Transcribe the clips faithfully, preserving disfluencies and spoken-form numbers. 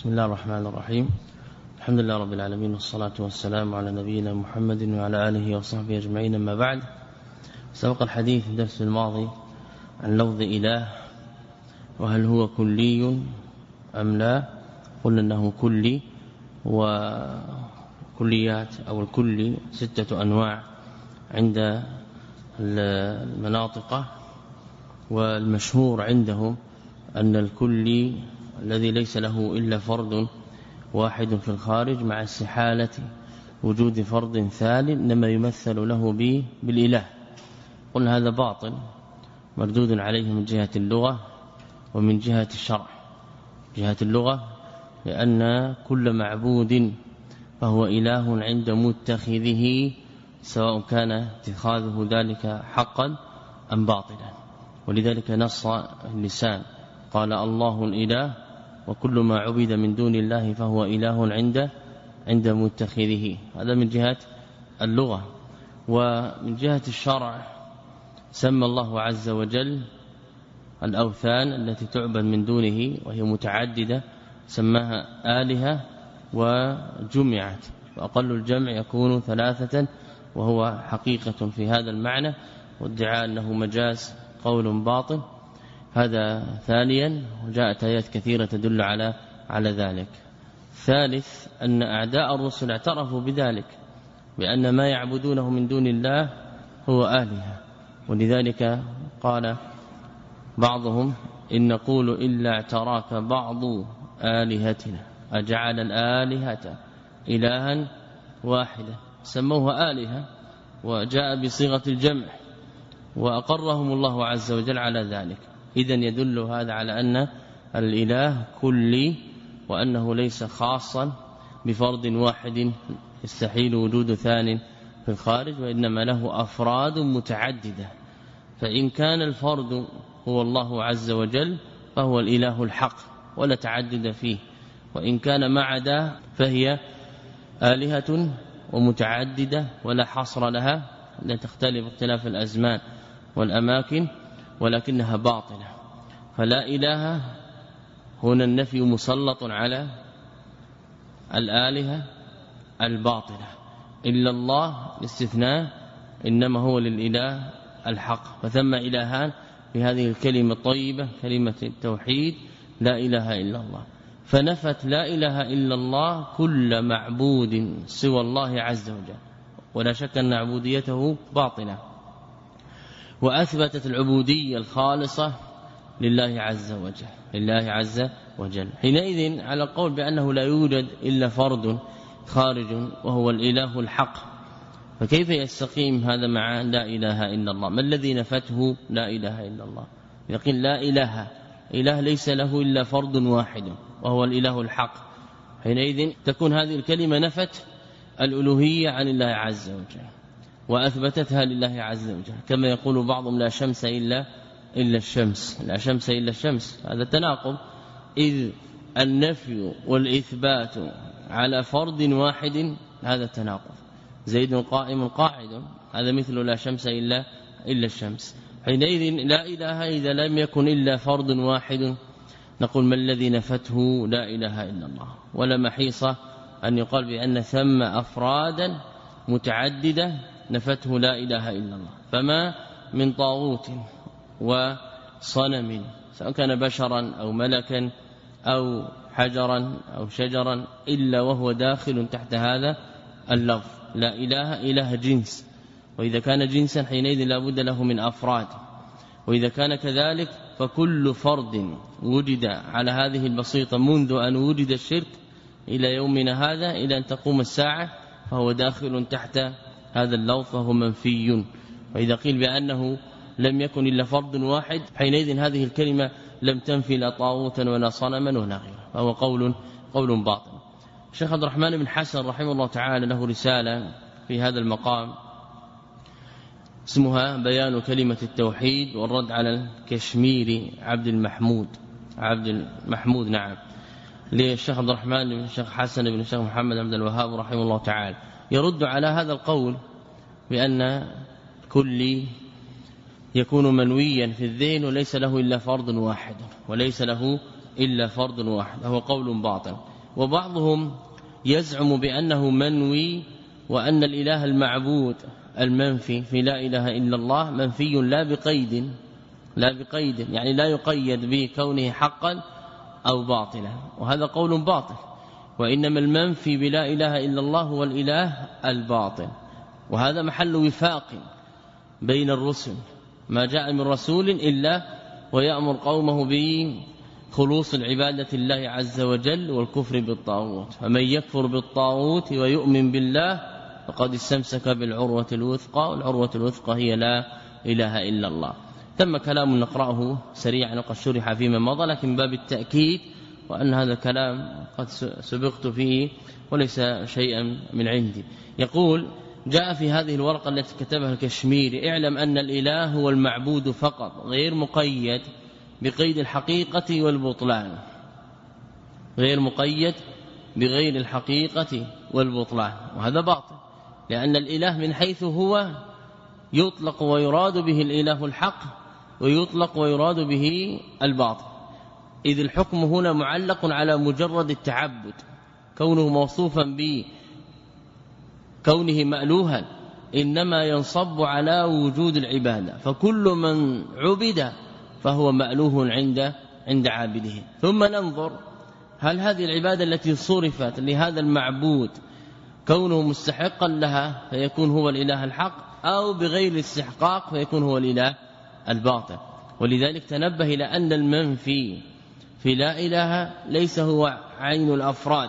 بسم الله الرحمن الرحيم. الحمد لله رب العالمين، والصلاة والسلام على نبينا محمد وعلى آله وصحبه أجمعين. أما بعد، سبق الحديث في الدرس الماضي عن لفظ إله، وهل هو كلي أم لا. قلنا أنه كلي، وكليات أو الكلي ستة أنواع عند المناطق، والمشهور عندهم أن الكلي الذي ليس له إلا فرد واحد في الخارج مع استحالة وجود فرد ثالث إنما يمثل له به بالإله. قلنا هذا باطل مردود عليه من جهة اللغة ومن جهة الشرع. جهة اللغة لأن كل معبود فهو إله عند متخذه، سواء كان اتخاذه ذلك حقا أم باطلا. ولذلك نص اللسان قال الله الإله، وكل ما عبد من دون الله فهو إله عند عند متخذه. هذا من جهة اللغة. ومن جهة الشرع سمى الله عز وجل الأوثان التي تعبد من دونه وهي متعددة سماها آلهة وجمعت، وأقل الجمع يكون ثلاثة، وهو حقيقة في هذا المعنى، وادعاء أنه مجاز قول باطل. هذا ثانيا، وجاءت آيات كثيرة تدل على على ذلك. ثالث، أن أعداء الرسل اعترفوا بذلك، بأن ما يعبدونه من دون الله هو آلهة. ولذلك قال بعضهم إن نقول إلا اعتراك بعض آلهتنا أجعل الآلهة إلها واحدة، سموها آلهة وجاء بصيغة الجمع، وأقرهم الله عز وجل على ذلك. إذن يدل هذا على أن الإله كلي، وأنه ليس خاصا بفرد واحد يستحيل وجود ثان في الخارج، وإنما له أفراد متعددة. فإن كان الفرد هو الله عز وجل فهو الإله الحق ولا تعدد فيه، وإن كان ما عداه فهي آلهة ومتعددة ولا حصر لها، لا تختلف اختلاف الأزمان والأماكن، ولكنها باطلة. فلا إله هنا النفي مسلط على الآلهة الباطلة، إلا الله الاستثناء إنما هو للإله الحق. فثم إلهان في هذه الكلمة الطيبة، كلمة التوحيد، لا إله إلا الله. فنفت لا إله إلا الله كل معبود سوى الله عز وجل، ولا شك أن عبوديته باطلة، وأثبتت العبودية الخالصة لله عز وجل لله عز وجل. حينئذ على القول بأنه لا يوجد إلا فرد خارج وهو الإله الحق، فكيف يستقيم هذا مع لا إله إلا الله؟ ما الذي نفته لا إله إلا الله؟ يقول لا إله إله ليس له إلا فرد واحد وهو الإله الحق. حينئذ تكون هذه الكلمة نفت الألوهية عن الله عز وجل وأثبتتها لله عز وجل، كما يقول بعضهم لا شمس إلا إلا الشمس، لا شمس إلا الشمس. هذا تناقض، إذ النفي والإثبات على فرد واحد هذا تناقض. زيد قائم قاعد، هذا مثل لا شمس إلا إلا الشمس. حينئذ لا إله إذا لم يكن إلا فرد واحد، نقول ما الذي نفته لا إله إلا الله؟ ولا محيصة أن يقال بأن ثم أفرادا متعددة نفته لا إله إلا الله. فما من طاغوت وصنم، سواء كان بشرا أو ملكا أو حجرا أو شجرا، إلا وهو داخل تحت هذا اللفظ لا إله. إله جنس، وإذا كان جنسا حينئذ لا بد له من أفراد، وإذا كان كذلك فكل فرد وجد على هذه البسيطة منذ أن وجد الشرك إلى يومنا هذا إلى أن تقوم الساعة فهو داخل تحت هذا اللفظ، فهو منفي. وإذا قيل بأنه لم يكن إلا فرد واحد، حينئذ هذه الكلمة لم تنفي لا طاغوتا ولا صنما ولا غيره، فهو قول قول باطل. الشيخ عبد الرحمن بن حسن رحمه الله تعالى له رسالة في هذا المقام اسمها بيان كلمة التوحيد والرد على الكشميري عبد المحمود عبد المحمود نعم للشيخ عبد الرحمن بن الشيخ حسن بن الشيخ محمد عبد الوهاب رحمه الله تعالى، يرد على هذا القول بأن كل يكون منويا في الذهن وليس له إلا فرد واحد وليس له إلا فرد واحد، هو قول باطل. وبعضهم يزعم بأنه منوي، وأن الإله المعبود المنفي في لا إله إلا الله منفي لا بقيد لا بقيد يعني لا يقيد بكونه حقا أو باطلا، وهذا قول باطل. وإنما المنفي بلا إله إلا الله هو الإله الباطل، وهذا محل وفاق بين الرسل، ما جاء من رسول إلا ويأمر قومه بخلوص العبادة الله عز وجل والكفر بالطاغوت. فمن يكفر بالطاغوت ويؤمن بالله فقد استمسك بالعروة الوثقى، والعروة الوثقى هي لا إله إلا الله. تم كلام نقرأه سريعا وقد شرح فيما مضى، لكن باب التأكيد وأن هذا الكلام قد سبقت فيه وليس شيئا من عندي. يقول: جاء في هذه الورقة التي كتبها الكشميري: اعلم أن الإله هو المعبود فقط، غير مقيد بقيد الحقيقة والبطلان، غير مقيد بغير الحقيقة والبطلان، وهذا باطل، لأن الإله من حيث هو يطلق ويراد به الإله الحق، ويطلق ويراد به الباطل، إذ الحكم هنا معلق على مجرد التعبد، كونه موصوفا به كونه مألوها إنما ينصب على وجود العبادة، فكل من عبد فهو مألوه عند عند عابده. ثم ننظر هل هذه العبادة التي صرفت لهذا المعبود كونه مستحقا لها فيكون هو الإله الحق، أو بغير الاستحقاق فيكون هو الإله الباطل. ولذلك تنبه إلى أن المنفي في لا إله ليس هو عين الأفراد،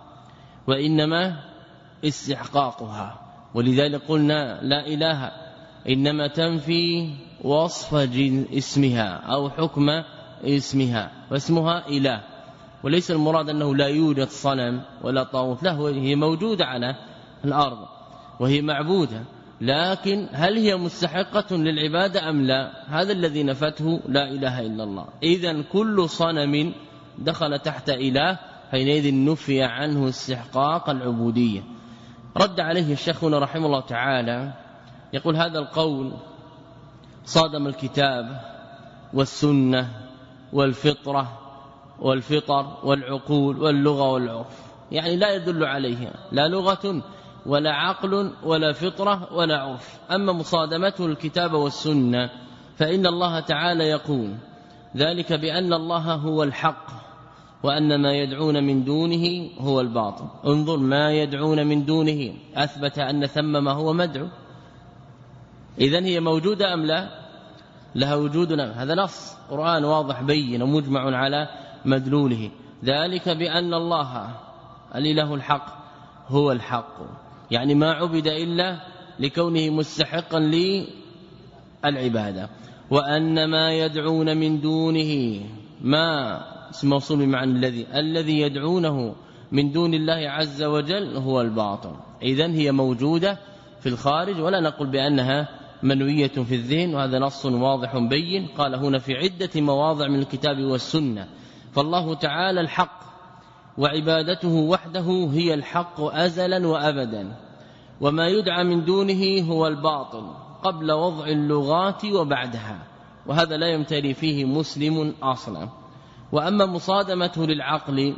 وإنما استحقاقها. ولذلك قلنا لا إله إنما تنفي وصف اسمها أو حكم اسمها، واسمها إله، وليس المراد أنه لا يوجد صنم ولا طاغوت، لا، هي موجودة على الأرض وهي معبودة، لكن هل هي مستحقة للعبادة أم لا؟ هذا الذي نفته لا إله إلا الله. إذن كل صنم دخل تحت إله حينئذ نفي عنه استحقاق العبودية. رد عليه الشيخنا رحمه الله تعالى، يقول: هذا القول صادم الكتاب والسنة والفطرة والفطر والعقول واللغة والعرف، يعني لا يدل عليها لا لغة ولا عقل ولا فطرة ولا عرف. أما مصادمته الكتاب والسنة فإن الله تعالى يقول: ذلك بأن الله هو الحق وأن ما يدعون من دونه هو الباطل. انظر، ما يدعون من دونه أثبت أن ثم ما هو مدعو، إذن هي موجودة أم لا؟ لها وجود أم؟ هذا نص قرآن واضح بين ومجمع على مدلوله. ذلك بأن الله الإله الحق هو الحق، يعني ما عبد إلا لكونه مستحقا للعبادة، وأن ما يدعون من دونه، ما اسم موصول بمعنى الذي الذي يدعونه من دون الله عز وجل هو الباطل. إذن هي موجودة في الخارج، ولا نقول بأنها منوية في الذهن، وهذا نص واضح بين. قال هنا في عدة مواضع من الكتاب والسنة: فالله تعالى الحق وعبادته وحده هي الحق أزلا وأبدا، وما يدعى من دونه هو الباطل قبل وضع اللغات وبعدها، وهذا لا يمتري فيه مسلم أصلا. وأما مصادمته للعقل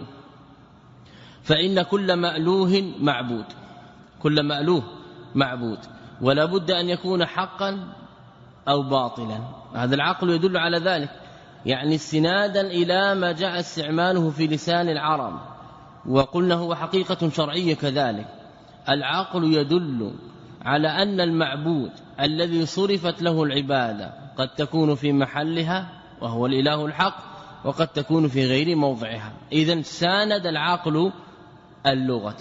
فإن كل مألوه معبود، كل مألوه معبود، ولا بد أن يكون حقا أو باطلا. هذا العقل يدل على ذلك، يعني استنادا إلى ما جاء استعماله في لسان العرب، وقلنا هو حقيقة شرعية كذلك. العقل يدل على أن المعبود الذي صرفت له العبادة قد تكون في محلها وهو الإله الحق، وقد تكون في غير موضعها. إذن ساند العقل اللغة.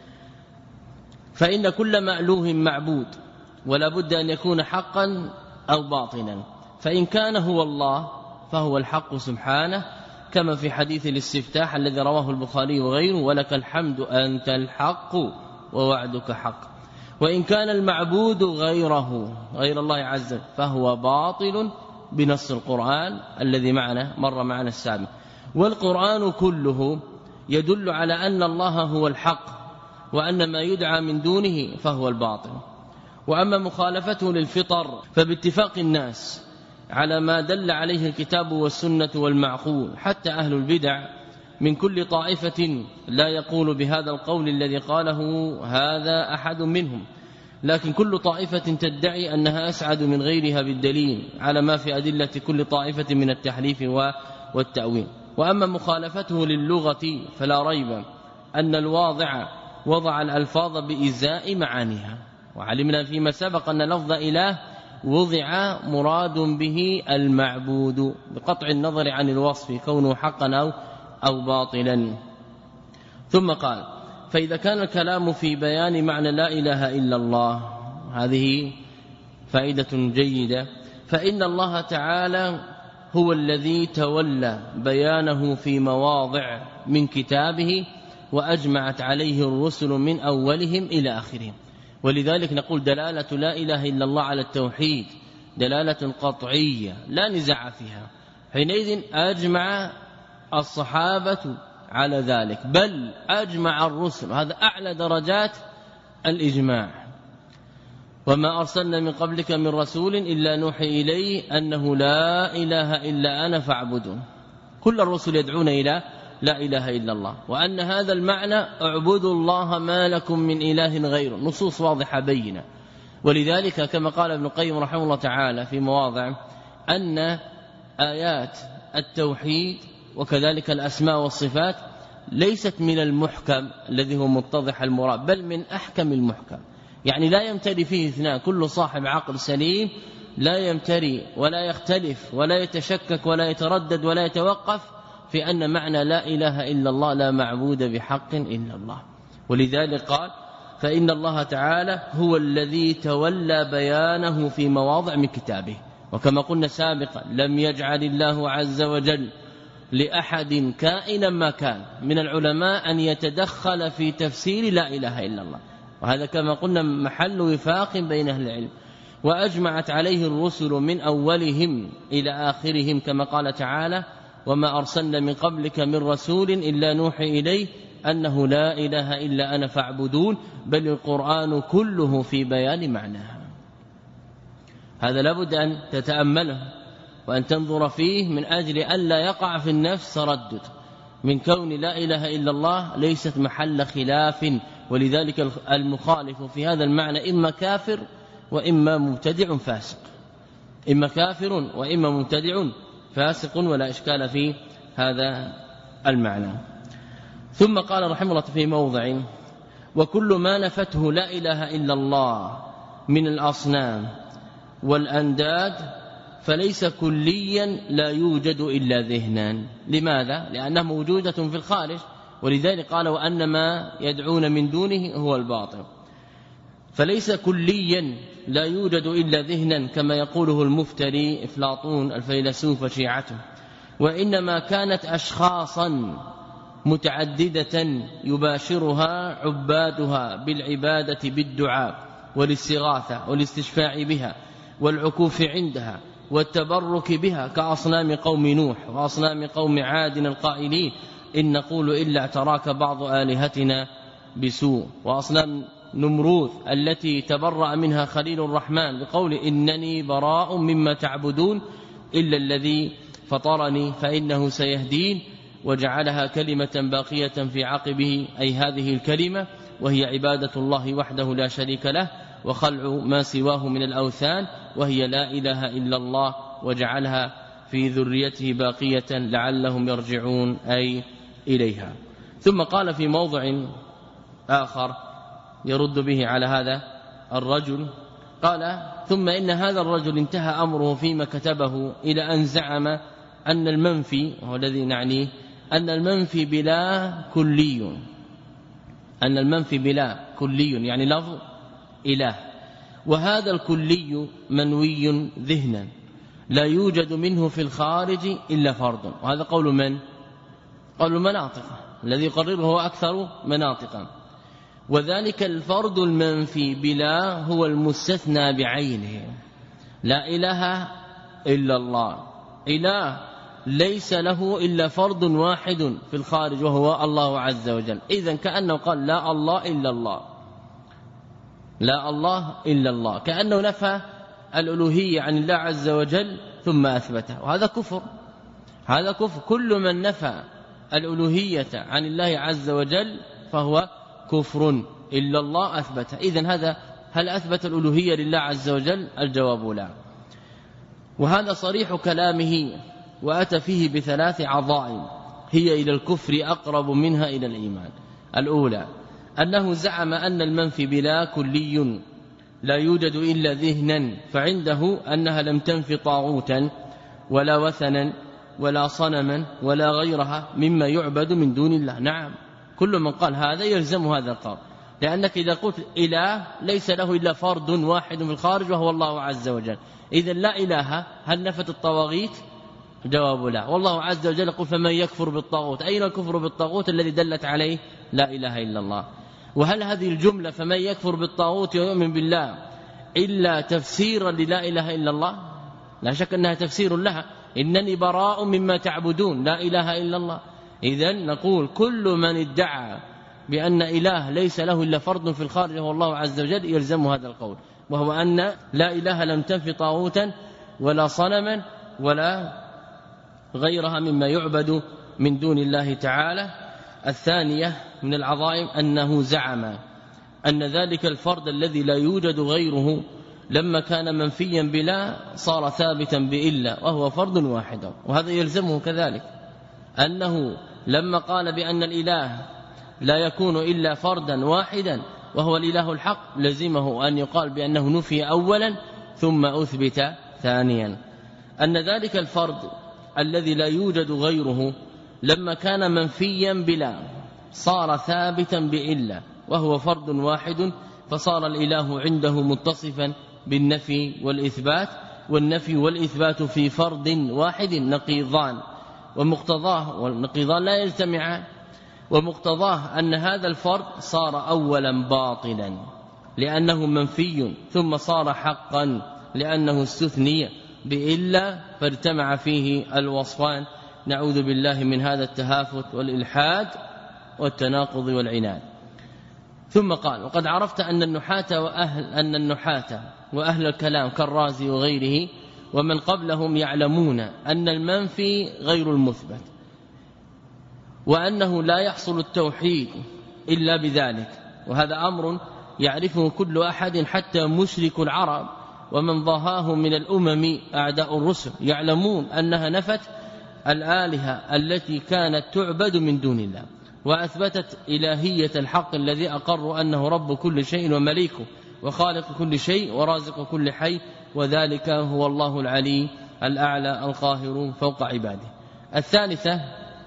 فإن كل مألوه معبود، ولا بد أن يكون حقا أو باطلا. فإن كان هو الله فهو الحق سبحانه، كما في حديث الاستفتاح الذي رواه البخاري وغيره: ولك الحمد أنت الحق ووعدك حق. وإن كان المعبود غيره غير الله عز وجل فهو باطل بنص القرآن الذي معنا مر معنا السابق. والقرآن كله يدل على أن الله هو الحق، وأن ما يدعى من دونه فهو الباطل. وأما مخالفته للفطر فباتفاق الناس على ما دل عليه الكتاب والسنة والمعقول، حتى أهل البدع من كل طائفة لا يقول بهذا القول الذي قاله هذا أحد منهم، لكن كل طائفة تدعي أنها أسعد من غيرها بالدليل على ما في أدلة كل طائفة من التحريف والتأويل. وأما مخالفته للغة فلا ريب أن الواضع وضع الألفاظ بإزاء معانيها، وعلمنا فيما سبق أن لفظ إله وضع مراد به المعبود بقطع النظر عن الوصف كونه حقا أو, أو باطلا. ثم قال: فإذا كان الكلام في بيان معنى لا إله إلا الله، هذه فائدة جيدة، فإن الله تعالى هو الذي تولى بيانه في مواضع من كتابه وأجمعت عليه الرسل من أولهم إلى آخرهم. ولذلك نقول دلالة لا إله إلا الله على التوحيد دلالة قطعية لا نزاع فيها، حينئذ أجمع الصحابة على ذلك، بل أجمع الرسل، هذا أعلى درجات الإجماع. وما أرسلنا من قبلك من رسول إلا نوحي إليه أنه لا إله إلا أنا فاعبدون. كل الرسل يدعون إلى لا إله إلا الله، وأن هذا المعنى اعبدوا الله ما لكم من إله غيره، نصوص واضحة بينة. ولذلك كما قال ابن القيم رحمه الله تعالى في مواضع أن آيات التوحيد وكذلك الأسماء والصفات ليست من المحكم الذي هو متضح المراد، بل من أحكم المحكم، يعني لا يمتري فيه اثنان. كل صاحب عقل سليم لا يمتري ولا يختلف ولا يتشكك ولا يتردد ولا يتوقف في أن معنى لا إله إلا الله لا معبود بحق إلا الله. ولذلك قال: فإن الله تعالى هو الذي تولى بيانه في مواضع من كتابه. وكما قلنا سابقا لم يجعل الله عز وجل لأحد كائنا ما كان من العلماء أن يتدخل في تفسير لا إله إلا الله، وهذا كما قلنا محل وفاق بين أهل العلم. وأجمعت عليه الرسل من أولهم إلى آخرهم، كما قال تعالى: وما أرسلنا من قبلك من رسول إلا نوحي إليه أنه لا إله إلا أنا فاعبدون، بل القرآن كله في بيان معناها. هذا لابد أن تتأمله وأن تنظر فيه من أجل أن لا يقع في النفس تردد من كون لا إله إلا الله ليست محل خلاف. ولذلك المخالف في هذا المعنى إما كافر وإما مبتدع فاسق، إما كافر وإما مبتدع فاسق، ولا إشكال في هذا المعنى. ثم قال رحمه الله في موضع: وكل ما نفته لا إله إلا الله من الأصنام والأنداد فليس كليا لا يوجد إلا ذهنا. لماذا؟ لأنها موجودة في الخارج، ولذلك قال: وأن ما يدعون من دونه هو الباطل. فليس كليا لا يوجد إلا ذهنا كما يقوله المفتري أفلاطون الفيلسوف شيعته، وإنما كانت أشخاصا متعددة يباشرها عبادها بالعبادة بالدعاء والاستغاثة والاستشفاع بها والعكوف عندها والتبرك بها، كأصنام قوم نوح وأصنام قوم عاد القائلين إن نقول إلا اعتراك بعض آلهتنا بسوء، وأصنام نمروذ التي تبرأ منها خليل الرحمن بقول إنني براء مما تعبدون إلا الذي فطرني فإنه سيهدين، وجعلها كلمة باقية في عقبه، أي هذه الكلمة وهي عبادة الله وحده لا شريك له وخلع ما سواه من الأوثان، وهي لا إله إلا الله، وجعلها في ذريته باقية لعلهم يرجعون أي إليها. ثم قال في موضع آخر يرد به على هذا الرجل، قال: ثم إن هذا الرجل انتهى أمره فيما كتبه إلى أن زعم أن المنفي، وهو الذي نعنيه، أن المنفي بلا كلي، أن المنفي بلا كلي يعني لفظ إله، وهذا الكلي منوي ذهنا لا يوجد منه في الخارج إلا فرد. وهذا قول من؟ قول المناطق، الذي يقرره هو أكثر مناطقا. وذلك الفرد المنفي بلا هو المستثنى بعينه، لا إله إلا الله، إله ليس له إلا فرد واحد في الخارج وهو الله عز وجل. إذن كأنه قال لا الله إلا الله، لا الله إلا الله، كأنه نفى الألوهية عن الله عز وجل ثم أثبتها، وهذا كفر. هذا كفر. كل من نفى الألوهية عن الله عز وجل فهو كفر إلا الله أثبته. إذن هذا هل أثبت الألوهية لله عز وجل؟ الجواب لا. وهذا صريح كلامه، وأتى فيه بثلاث عظائم هي إلى الكفر أقرب منها إلى الإيمان. الأولى أنه زعم أن المنفي بلا كلي لا يوجد إلا ذهنا، فعنده أنها لم تنفي طاغوتا ولا وثنا ولا صنما ولا غيرها مما يعبد من دون الله. نعم، كل من قال هذا يلزم هذا القول، لأنك إذا قلت إله ليس له إلا فرد واحد في الخارج وهو الله عز وجل، إذن لا إله. هل نفت الطواغيت؟ جواب لا. والله عز وجل يقول فمن يكفر بالطاغوت، أين الكفر بالطاغوت الذي دلت عليه لا إله إلا الله؟ وهل هذه الجملة فمن يكفر بالطاغوت ويؤمن بالله إلا تفسيرا للا إله إلا الله؟ لا شك أنها تفسير لها، إنني براء مما تعبدون لا إله إلا الله. إذن نقول كل من ادعى بأن إله ليس له إلا فرد في الخارج وهو الله عز وجل يلزم هذا القول، وهو أن لا إله لم تنفي طاغوتا ولا صنما ولا غيرها مما يعبد من دون الله تعالى. الثانية من العظائم أنه زعم أن ذلك الفرد الذي لا يوجد غيره لما كان منفيا بلا صار ثابتا بإلا وهو فرد واحد، وهذا يلزمه كذلك أنه لما قال بأن الإله لا يكون إلا فردا واحدا وهو الإله الحق لزمه أن يقال بأنه نفي أولا ثم أثبت ثانيا. أن ذلك الفرد الذي لا يوجد غيره لما كان منفيا بلا صار ثابتا بإلا وهو فرد واحد، فصار الإله عنده متصفا بالنفي والإثبات، والنفي والإثبات في فرد واحد نقيضان، ومقتضاه والنقيضان لا يجتمعان، ومقتضاه أن هذا الفرد صار أولا باطلا لأنه منفي، ثم صار حقا لأنه استثني بإلا فاجتمع فيه الوصفان. نعوذ بالله من هذا التهافت والإلحاد والتناقض والعناد. ثم قال وقد عرفت أن النحاة وأهل أن النحاة وأهل الكلام كالرازي وغيره ومن قبلهم يعلمون أن المنفي غير المثبت، وأنه لا يحصل التوحيد إلا بذلك، وهذا أمر يعرفه كل أحد حتى مشرك العرب ومن ضاهاه من الأمم أعداء الرسل يعلمون أنها نفت الآلهة التي كانت تعبد من دون الله، وأثبتت إلهية الحق الذي أقر أنه رب كل شيء ومليكه وخالق كل شيء ورازق كل حي، وذلك هو الله العلي الأعلى القاهر فوق عباده. الثالثة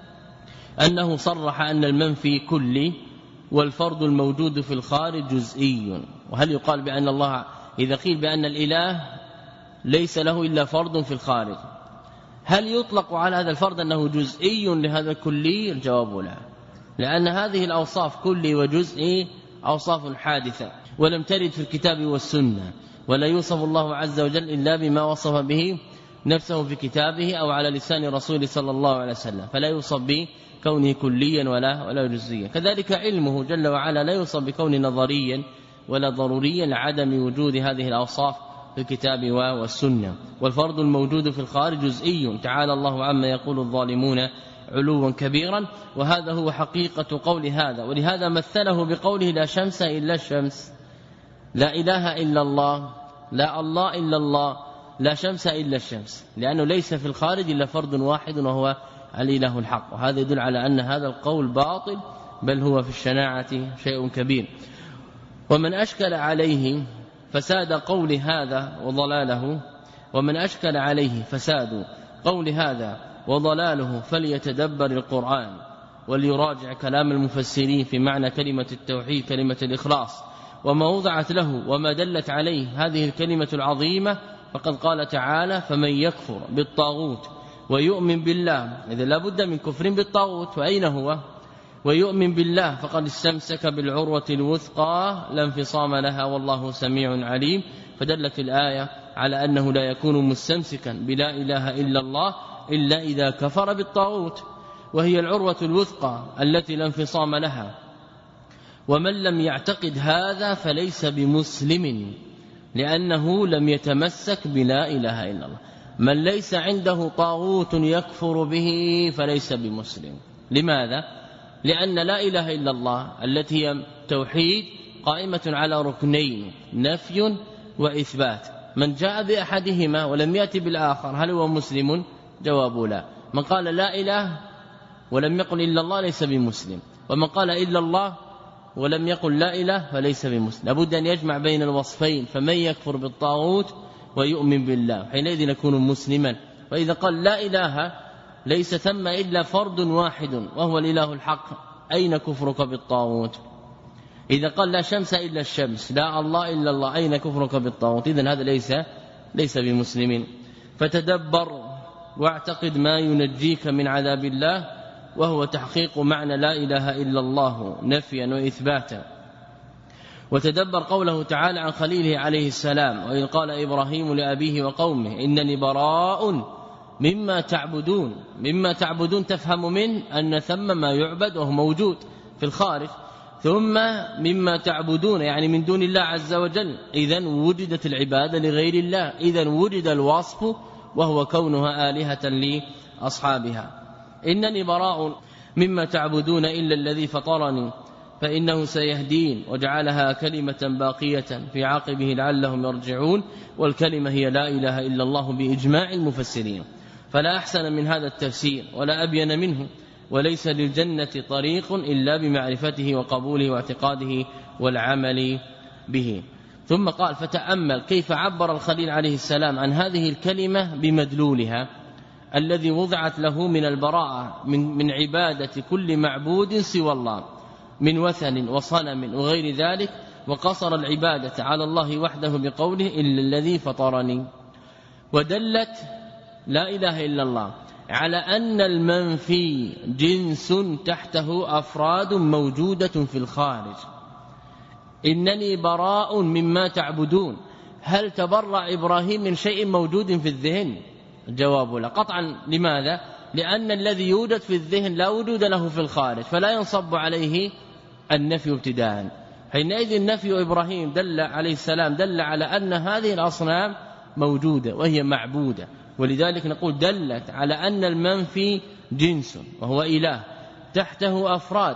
أنه صرح أن المنفي كلي والفرد الموجود في الخارج جزئي. وهل يقال بأن الله إذا قيل بأن الإله ليس له إلا فرد في الخارج هل يطلق على هذا الفرد أنه جزئي لهذا الكلي؟ الجواب لا، لأن هذه الأوصاف كلي وجزئي أوصاف حادثة ولم ترد في الكتاب والسنة، ولا يوصف الله عز وجل إلا بما وصف به نفسه في كتابه أو على لسان رسوله صلى الله عليه وسلم، فلا يوصف به كونه كليا ولا ولا جزئيا. كذلك علمه جل وعلا لا يوصف بكونه نظريا ولا ضروريا لعدم وجود هذه الأوصاف في الكتاب والسنة. والفرد الموجود في الخارج جزئي، تعالى الله عما يقول الظالمون علوا كبيرا، وهذا هو حقيقة قول هذا. ولهذا مثله بقوله لا شمس إلا الشمس، لا إله إلا الله، لا الله إلا الله، لا شمس إلا الشمس، لأنه ليس في الخارج إلا فرد واحد وهو الإله الحق. وهذا يدل على أن هذا القول باطل، بل هو في الشناعة شيء كبير. ومن أشكل عليه فساد قول هذا وضلاله ومن أشكل عليه فساد قول هذا وضلاله فليتدبر القرآن وليراجع كلام المفسرين في معنى كلمة التوحيد كلمة الإخلاص وما وضعت له وما دلت عليه هذه الكلمة العظيمة. فقد قال تعالى فمن يكفر بالطاغوت ويؤمن بالله، إذا لا بد من كفر بالطاغوت، وأين هو؟ ويؤمن بالله فقد استمسك بالعروة الوثقى لا انفصام لها والله سميع عليم. فدلت الآية على أنه لا يكون مستمسكا بلا إله إلا الله إلا إذا كفر بالطاغوت، وهي العروة الوثقى التي لا انفصام لها. ومن لم يعتقد هذا فليس بمسلم، لأنه لم يتمسك بلا إله إلا الله. من ليس عنده طاغوت يكفر به فليس بمسلم. لماذا؟ لأن لا إله إلا الله التي هي توحيد قائمة على ركنين نفي وإثبات. من جاء بأحدهما ولم يأتي بالآخر هل هو مسلم؟ جواب لا. من قال لا إله ولم يقل إلا الله ليس بمسلم، ومن قال إلا الله ولم يقل لا إله فليس بمسلم. لابد أن يجمع بين الوصفين، فمن يكفر بالطاغوت ويؤمن بالله حينئذ يكون مسلما. وإذا قال لا إله ليس ثم إلا فرد واحد وهو الإله الحق، أين كفرك بالطاغوت؟ إذا قال لا شمس إلا الشمس، لا الله إلا الله، أين كفرك بالطاغوت؟ إذن هذا ليس ليس بمسلم. فتدبر واعتقد ما ينجيك من عذاب الله، وهو تحقيق معنى لا إله إلا الله نفيا وإثباتا. وتدبر قوله تعالى عن خليله عليه السلام: وإذ قال إبراهيم لأبيه وقومه إنني براء مما تعبدون. مما تعبدون تفهم منه أن ثم ما يعبد وهو موجود في الخارج، ثم مما تعبدون يعني من دون الله عز وجل، إذن وجدت العبادة لغير الله، إذن وجد الوصف وهو كونها آلهة لأصحابها. إنني براء مما تعبدون إلا الذي فطرني فإنه سيهدين، وجعلها كلمة باقية في عقبه لعلهم يرجعون. والكلمة هي لا إله إلا الله بإجماع المفسرين، فلا أحسن من هذا التفسير ولا أبين منه. وليس للجنة طريق إلا بمعرفته وقبوله واعتقاده والعمل به. ثم قال: فتأمل كيف عبر الخليل عليه السلام عن هذه الكلمة بمدلولها الذي وضعت له من البراءة من, من عبادة كل معبود سوى الله من وثن وصنم وغير ذلك، وقصر العبادة على الله وحده بقوله إلا الذي فطرني. ودلت لا إله إلا الله على أن المنفي جنس تحته أفراد موجودة في الخارج. إنني براء مما تعبدون، هل تبرأ إبراهيم من شيء موجود في الذهن؟ الجواب لا قطعا. لماذا؟ لأن الذي يوجد في الذهن لا وجود له في الخارج، فلا ينصب عليه النفي ابتداء. حينئذ نفي إبراهيم دل عليه السلام دل على أن هذه الأصنام موجودة وهي معبودة، ولذلك نقول دلت على أن المنفي جنس وهو إله تحته أفراد،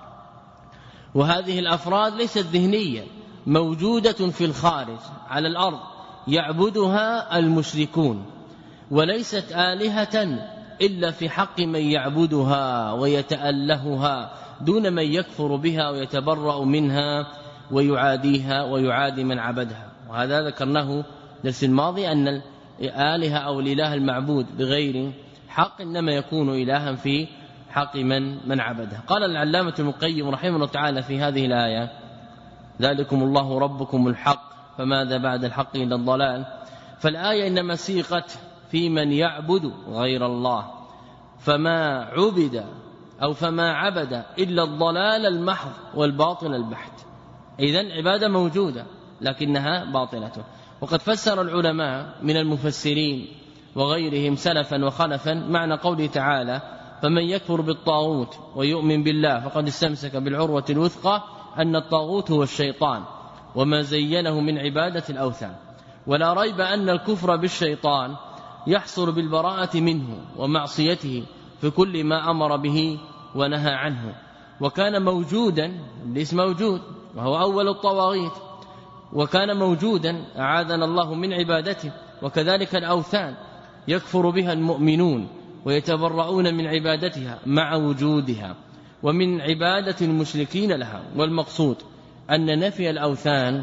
وهذه الأفراد ليست ذهنية، موجودة في الخارج على الأرض يعبدها المشركون، وليست آلهة إلا في حق من يعبدها ويتألهها دون من يكفر بها ويتبرأ منها ويعاديها ويعادي من عبدها. وهذا ذكرناه درس الماضي أن الآلهة أو الإله المعبود بغير حق إنما يكون إلها في حق من من عبده. قال العلامة ابن القيم رحمه الله تعالى في هذه الآية: ذلكم الله ربكم الحق فماذا بعد الحق إلا الضلال. فالآية إنما سيقت في من يعبد غير الله، فما عبد أو فما عبد إلا الضلال المحض والباطل البحت. إذن عبادة موجودة لكنها باطلة. وقد فسر العلماء من المفسرين وغيرهم سلفا وخلفا معنى قوله تعالى: فمن يكفر بالطاغوت ويؤمن بالله فقد استمسك بالعروة الوثقى، أن الطاغوت هو الشيطان وما زينه من عبادة الأوثان. ولا ريب أن الكفر بالشيطان يحصل بالبراءة منه ومعصيته في كل ما أمر به ونهى عنه. وكان موجودا، إبليس موجود وهو أول الطواغيت، وكان موجودا أعاذنا الله من عبادته. وكذلك الأوثان يكفر بها المؤمنون ويتبرؤون من عبادتها مع وجودها ومن عبادة المشركين لها. والمقصود أن نفي الأوثان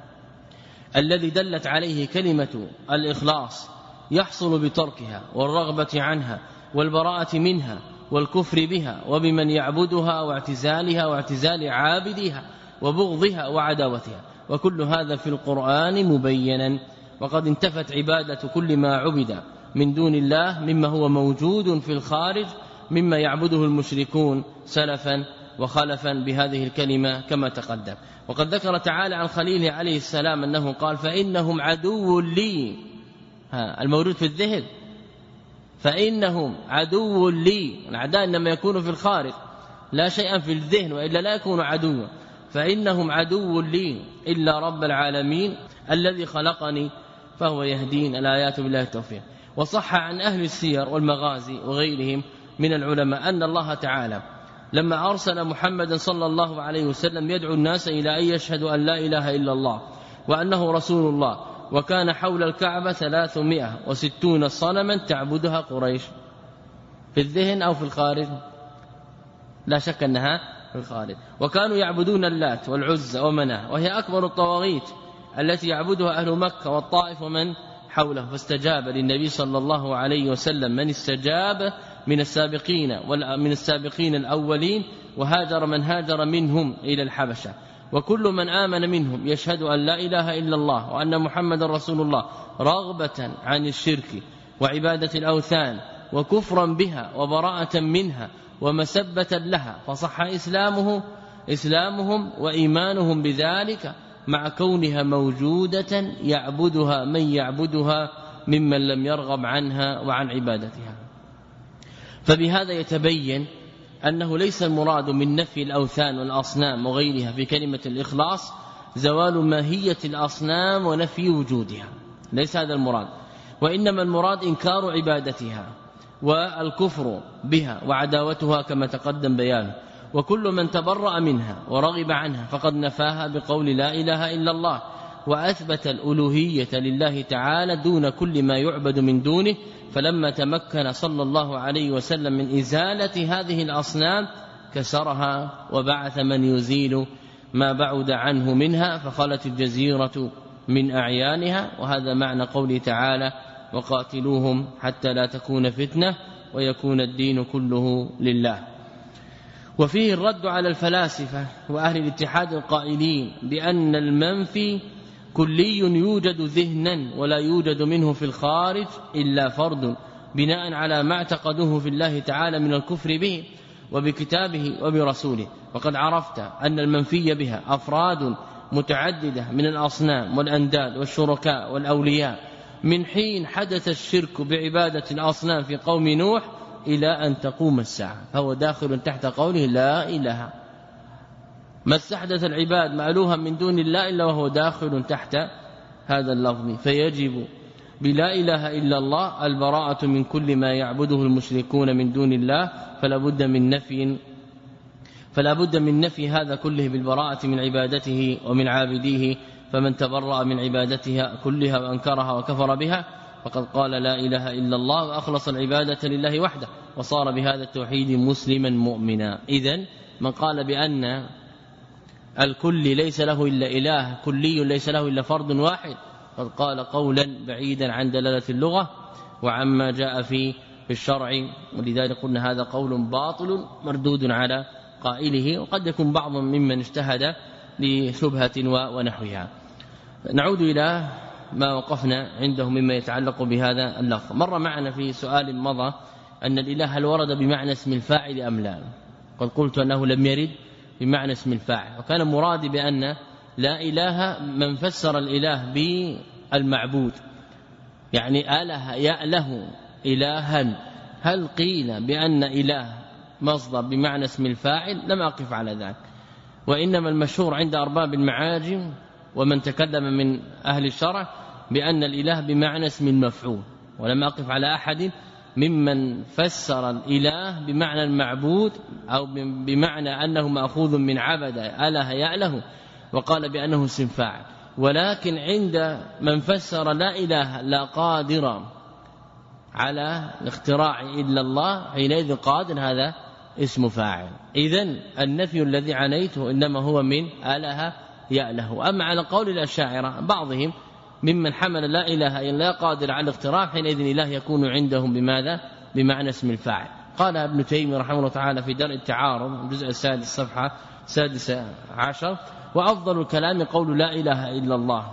الذي دلت عليه كلمة الإخلاص يحصل بتركها والرغبة عنها والبراءة منها والكفر بها وبمن يعبدها واعتزالها واعتزال عابدها وبغضها وعداوتها. وكل هذا في القرآن مبينا. وقد انتفت عبادة كل ما عبد من دون الله مما هو موجود في الخارج مما يعبده المشركون سلفا وخلفا بهذه الكلمة كما تقدم. وقد ذكر تعالى عن خليله عليه السلام أنه قال: فإنهم عدو لي. ها الموجود في الذهن، فإنهم عدو لي. العداء إنما يكون في الخارج لا شيئا في الذهن، وإلا لا يكون عدوا. فإنهم عدو لي إلا رب العالمين الذي خلقني فهو يهدين. الآيات بالله التوفيق. وصح عن أهل السير والمغازي وغيرهم من العلماء أن الله تعالى لما أرسل محمدا صلى الله عليه وسلم يدعو الناس إلى أن يشهدوا أن لا إله إلا الله وأنه رسول الله، وكان حول الكعبة ثلاثمائة وستون صنما تعبدها قريش، في الذهن أو في الخارج؟ لا شك أنها في الخارج. وكانوا يعبدون اللات والعزى ومناه، وهي أكبر الطواغيت التي يعبدها أهل مكة والطائف ومن حوله. فاستجاب للنبي صلى الله عليه وسلم من استجاب من السابقين من السابقين الأولين، وهاجر من هاجر منهم إلى الحبشة، وكل من آمن منهم يشهد أن لا إله إلا الله وأن محمد رسول الله، رغبة عن الشرك وعبادة الأوثان وكفرا بها وبراءة منها ومسبة لها، فصح إسلامه إسلامهم وإيمانهم بذلك مع كونها موجودة يعبدها من يعبدها ممن لم يرغب عنها وعن عبادتها. فبهذا يتبين أنه ليس المراد من نفي الأوثان والأصنام وغيرها في كلمة الإخلاص زوال ماهية الأصنام ونفي وجودها، ليس هذا المراد، وإنما المراد إنكار عبادتها والكفر بها وعداوتها كما تقدم بيانه. وكل من تبرأ منها ورغب عنها فقد نفاها بقول لا إله إلا الله، وأثبت الألوهية لله تعالى دون كل ما يعبد من دونه. فلما تمكن صلى الله عليه وسلم من إزالة هذه الأصنام كسرها وبعث من يزيل ما بعد عنه منها، فخلت الجزيرة من أعيانها. وهذا معنى قوله تعالى وقاتلوهم حتى لا تكون فتنة ويكون الدين كله لله. وفيه الرد على الفلاسفة وأهل الاتحاد القائلين بأن المنفي كلي يوجد ذهنا ولا يوجد منه في الخارج إلا فرد، بناء على ما اعتقدوه في الله تعالى من الكفر به وبكتابه وبرسوله. وقد عرفت أن المنفي بها أفراد متعددة من الأصنام والأنداد والشركاء والأولياء من حين حدث الشرك بعبادة الأصنام في قوم نوح إلى أن تقوم الساعة، فهو داخل تحت قوله لا إله. ما استحدث العباد مألوها من دون الله إلا وهو داخل تحت هذا اللفظ. فيجب بلا إله إلا الله البراءة من كل ما يعبده المشركون من دون الله، فلا بد من نفي فلا بد من نفي هذا كله بالبراءة من عبادته ومن عابديه. فمن تبرأ من عبادتها كلها وأنكرها وكفر بها فقد قال لا إله إلا الله وأخلص العبادة لله وحده، وصار بهذا التوحيد مسلما مؤمنا. إذن من قال بأن الكل ليس له إلا إله كلي ليس له إلا فرد واحد قد قال قولا بعيدا عن دلالة اللغة وعما جاء في في الشرع، ولذلك قلنا هذا قول باطل مردود على قائله، وقد يكون بعض ممن اجتهد لشبهة ونحوها. نعود إلى ما وقفنا عنده مما يتعلق بهذا اللفظ. مر معنا في سؤال مضى أن الإله هل ورد بمعنى اسم الفاعل أم لا؟ قد قلت أنه لم يرد بمعنى اسم الفاعل، وكان مرادي بأن لا إله من فسر الإله بالمعبود، يعني أله يأله إلها. هل قيل بأن إله مصدر بمعنى اسم الفاعل؟ لم أقف على ذلك، وإنما المشهور عند أرباب المعاجم ومن تكلم من أهل الشرع بأن الإله بمعنى اسم المفعول، ولم أقف على أحد ممن فسر الإله بمعنى المعبود أو بمعنى أنه مأخوذ من عبد أله يأله وقال بأنه اسم فاعل. ولكن عند من فسر لا إله لا قادر على الاختراع إلا الله حينئذ قادر هذا اسم فاعل. إذن النفي الذي عنيته إنما هو من أله يأله. أما على قول الأشاعرة بعضهم ممن حمل لا إله إلا الله قادر على الاختراع حينئذ إله يكون عندهم بماذا؟ بمعنى اسم الفاعل. قال ابن تيمية رحمه الله تعالى في درء التعارض الجزء السادس صفحة السادسة عشر: وأفضل الكلام قول لا إله إلا الله،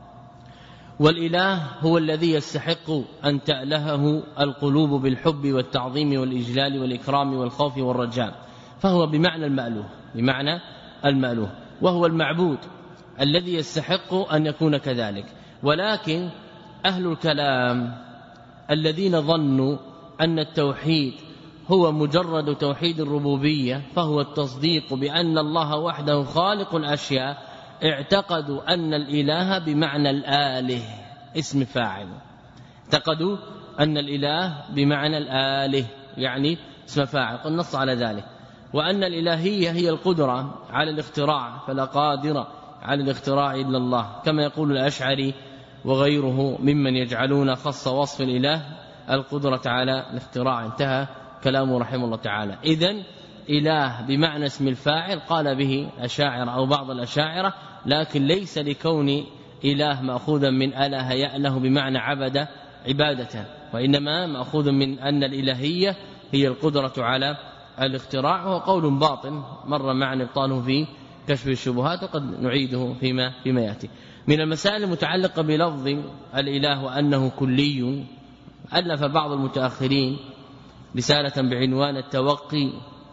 والإله هو الذي يستحق أن تألهه القلوب بالحب والتعظيم والإجلال والإكرام والخوف والرجاء، فهو بمعنى المألوه بمعنى المألوه وهو المعبود الذي يستحق أن يكون كذلك. ولكن أهل الكلام الذين ظنوا أن التوحيد هو مجرد توحيد الربوبية، فهو التصديق بأن الله وحده خالق الأشياء اعتقدوا أن الإله بمعنى الآله اسم فاعل، اعتقدوا أن الإله بمعنى الآله يعني اسم فاعل، قد نص على ذلك، وأن الإلهية هي القدرة على الاختراع، فلا قادر على الاختراع إلا الله، كما يقول الأشعري وغيره ممن يجعلون خص وصف الإله القدرة على الاختراع. انتهى كلامه رحمه الله تعالى. إذن إله بمعنى اسم الفاعل قال به أشاعرة أو بعض الأشاعرة، لكن ليس لكون إله مأخوذا من أله يأله بمعنى عبد عبادة، وإنما مأخوذ من أن الإلهية هي القدرة على الاختراع، وهو قول باطن مر معنا ابطاله في كشف الشبهات، وقد نعيده فيما فيما يأتي. من المسائل المتعلقة بلفظ الإله وأنه كلي، ألف بعض المتأخرين رسالة بعنوان التوقي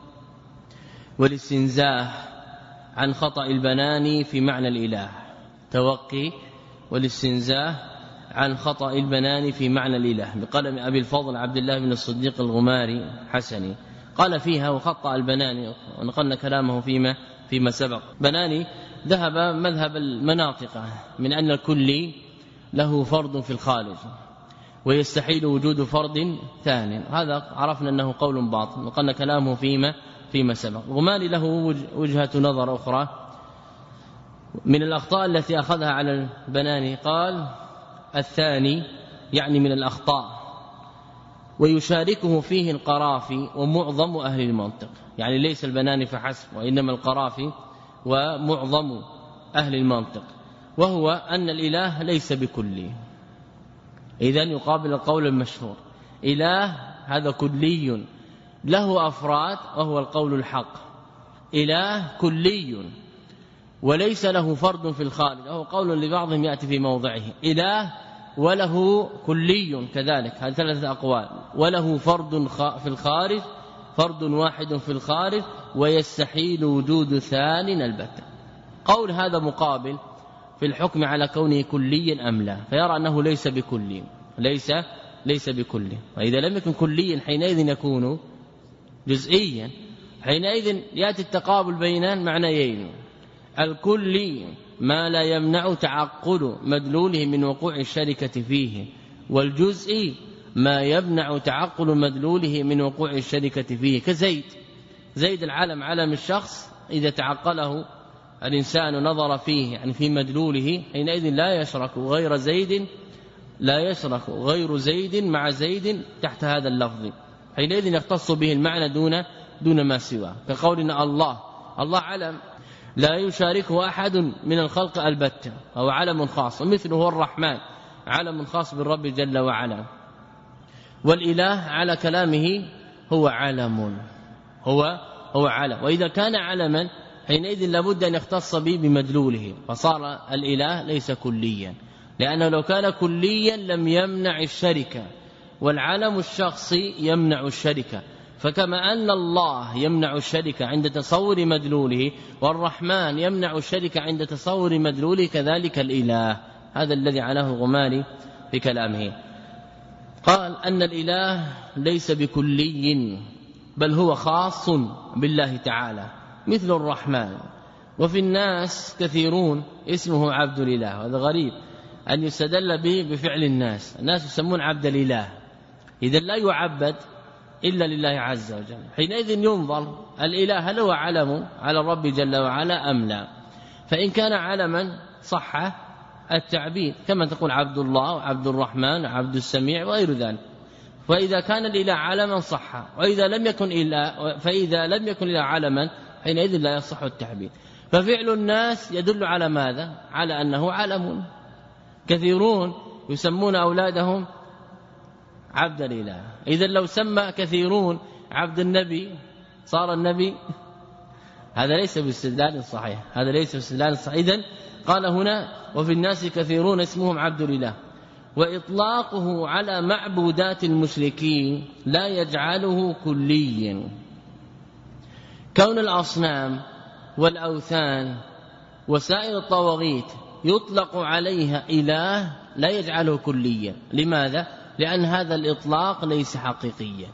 والاستنزاه عن خطأ البناني في معنى الإله، توقي والاستنزاه عن خطأ البناني في معنى الإله، بقلم أبي الفضل عبد الله بن الصديق الغماري حسني. قال فيها وخطأ البناني، ونقلنا كلامه فيما فيما سبق. بناني ذهب مذهب المناطق من أن الكلي له فرد في الخارج ويستحيل وجود فرد ثاني، هذا عرفنا أنه قول باطل، نقلنا كلامه فيما فيما سبق. الغماري له وجهة نظر أخرى من الأخطاء التي أخذها على البناني، قال الثاني يعني من الأخطاء ويشاركه فيه القرافي ومعظم أهل المنطق، يعني ليس البناني فحسب وإنما القرافي ومعظم أهل المنطق، وهو أن الإله ليس بكلي. إذن يقابل القول المشهور، إله هذا كلي له أفراد، وهو القول الحق، إله كلي وليس له فرد في الخارج، وهو قول لبعضهم يأتي في موضعه، إله وله كلي كذلك، هذه ثلاثة أقوال، وله فرد في الخارج، فرد واحد في الخارج، ويستحيل وجود ثان البتة. قول هذا مقابل في الحكم على كونه كليا أم لا، فيرى أنه ليس بكلي، ليس ليس بكلي، وإذا لم يكن كليا حينئذ يكون جزئيا، حينئذ يأتي التقابل بين معنيين، الكلي ما لا يمنع تعقل مدلوله من وقوع الشركة فيه، والجزئي ما يمنع تعقل مدلوله من وقوع الشركة فيه، كزيد، زيد العلم علم الشخص إذا تعقله الإنسان نظر فيه يعني في مدلوله، حينئذ لا يشرك غير زيد لا يشرك غير زيد مع زيد تحت هذا اللفظ، حينئذ يختص به المعنى دون دون ما سواه، كقولنا الله، الله علم لا يشاركه أحد من الخلق البتة، هو علم خاص، ومثله الرحمن علم خاص بالرب جل وعلا. والإله على كلامه هو علم، هو هو علم، وإذا كان علما حينئذ لابد أن يختص به بمدلوله، فصار الإله ليس كليا، لأنه لو كان كليا لم يمنع الشركة، والعلم الشخصي يمنع الشركة، فكما أن الله يمنع الشركة عند تصور مدلوله، والرحمن يمنع الشركة عند تصور مدلوله، كذلك الإله. هذا الذي عناه الغماري في كلامه. قال أن الإله ليس بكلي، بل هو خاص بالله تعالى مثل الرحمن. وفي الناس كثيرون اسمه عبد الإله، وهذا غريب أن يستدل به بفعل الناس، الناس يسمون عبد الإله، إذا لا يعبد إلا لله عز وجل، حينئذ ينظر الإله هل هو علم على الرب جل وعلا أم لا، فإن كان علما صح التعبيد، كما تقول عبد الله وعبد الرحمن وعبد السميع وغير ذلك، فإذا كان الإله علما صح، وإذا لم يكن إلا فإذا لم يكن إلا علما حينئذ لا يصح التعبيد. ففعل الناس يدل على ماذا؟ على أنه علم. كثيرون يسمون أولادهم عبد الإله، إذا لو سمى كثيرون عبد النبي صار النبي، هذا ليس باستدلال صحيح، هذا ليس باستدلال صحيح. إذن قال هنا وفي الناس كثيرون اسمهم عبد الإله، وإطلاقه على معبودات المشركين لا يجعله كليا. كون الأصنام والأوثان وسائر الطواغيت يطلق عليها إله لا يجعله كليا. لماذا؟ لأن هذا الإطلاق ليس حقيقيا،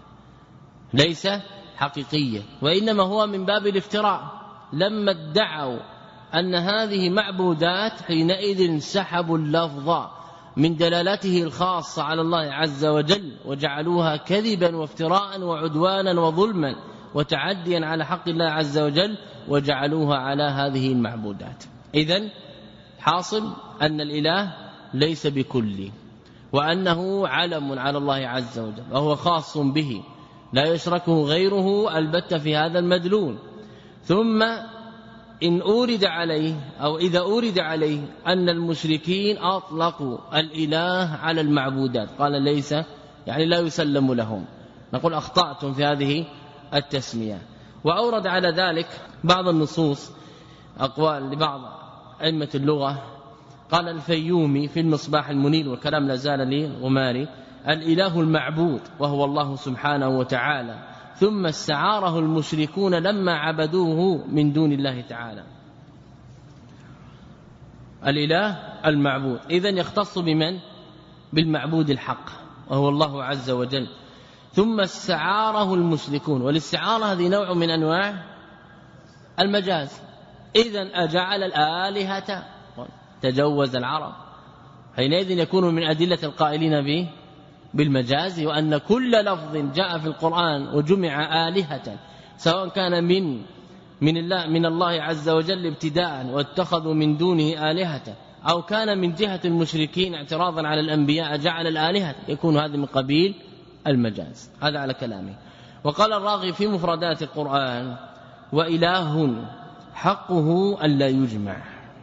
ليس حقيقيا، وإنما هو من باب الافتراء. لما ادعوا أن هذه معبودات حينئذ سحبوا اللفظ من دلالته الخاصة على الله عز وجل وجعلوها كذبا وافتراء وعدوانا وظلما وتعديا على حق الله عز وجل وجعلوها على هذه المعبودات. إذن حاصل أن الإله ليس بكل، وأنه علم على الله عز وجل وهو خاص به لا يشركه غيره البتة في هذا المدلول. ثم إن أورد عليه أو إذا أورد عليه أن المشركين أطلقوا الإله على المعبودات قال ليس يعني لا يسلم لهم، نقول أخطأتم في هذه التسمية. وأورد على ذلك بعض النصوص أقوال لبعض أئمة اللغة. قال الفيومي في المصباح المنير والكلام لا زال لي غماري: الإله المعبود وهو الله سبحانه وتعالى، ثم استعاره المشركون لما عبدوه من دون الله تعالى. الإله المعبود إذن يختص بمن؟ بالمعبود الحق وهو الله عز وجل. ثم استعاره المشركون، والاستعارة هذه نوع من أنواع المجاز. إذن أجعل الآلهة، تجوز العرب، حينئذ يكون من أدلة القائلين به بالمجاز، وأن كل لفظ جاء في القرآن وجمع آلهة سواء كان من من الله من الله عز وجل ابتداء واتخذوا من دونه آلهة، أو كان من جهة المشركين اعتراضا على الأنبياء جعل الآلهة، يكون هذا من قبيل المجاز. هذا على كلامه. وقال الراغب في مفردات القرآن: وإله حقه ألا يجمع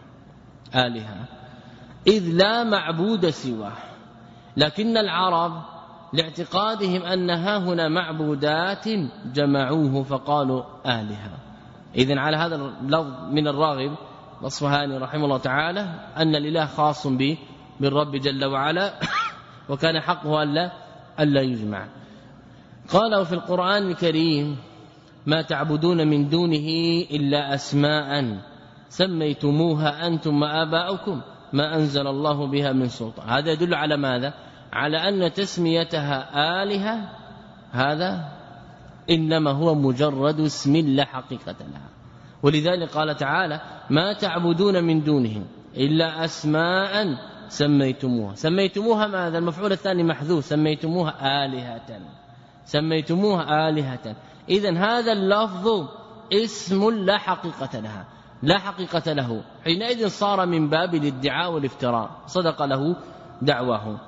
آلهة إذ لا معبود سواه، لكن العرب لاعتقادهم أن هاهنا معبودات جمعوه فقالوا آلهة. إذن على هذا اللفظ من الراغب الأصفهاني رحمه الله تعالى أن الإله خاص به بالرب جل وعلا، وكان حقه ألا ألا يجمع. قال في القرآن الكريم: ما تعبدون من دونه إلا أسماء سميتموها أنتم وآباؤكم ما أنزل الله بها من سلطان. هذا يدل على ماذا؟ على أن تسميتها آلهة هذا إنما هو مجرد اسم لا حقيقة لها. ولذلك قال تعالى: ما تعبدون من دونه إلا أسماء سميتموها. سميتموها ماذا؟ المفعول الثاني محذوف، سميتموها آلهة، سميتموها آلهة. إذن هذا اللفظ اسم لا حقيقة لها، لا حقيقة له، حينئذ صار من باب الادعاء والافتراء، صدق له دعواه.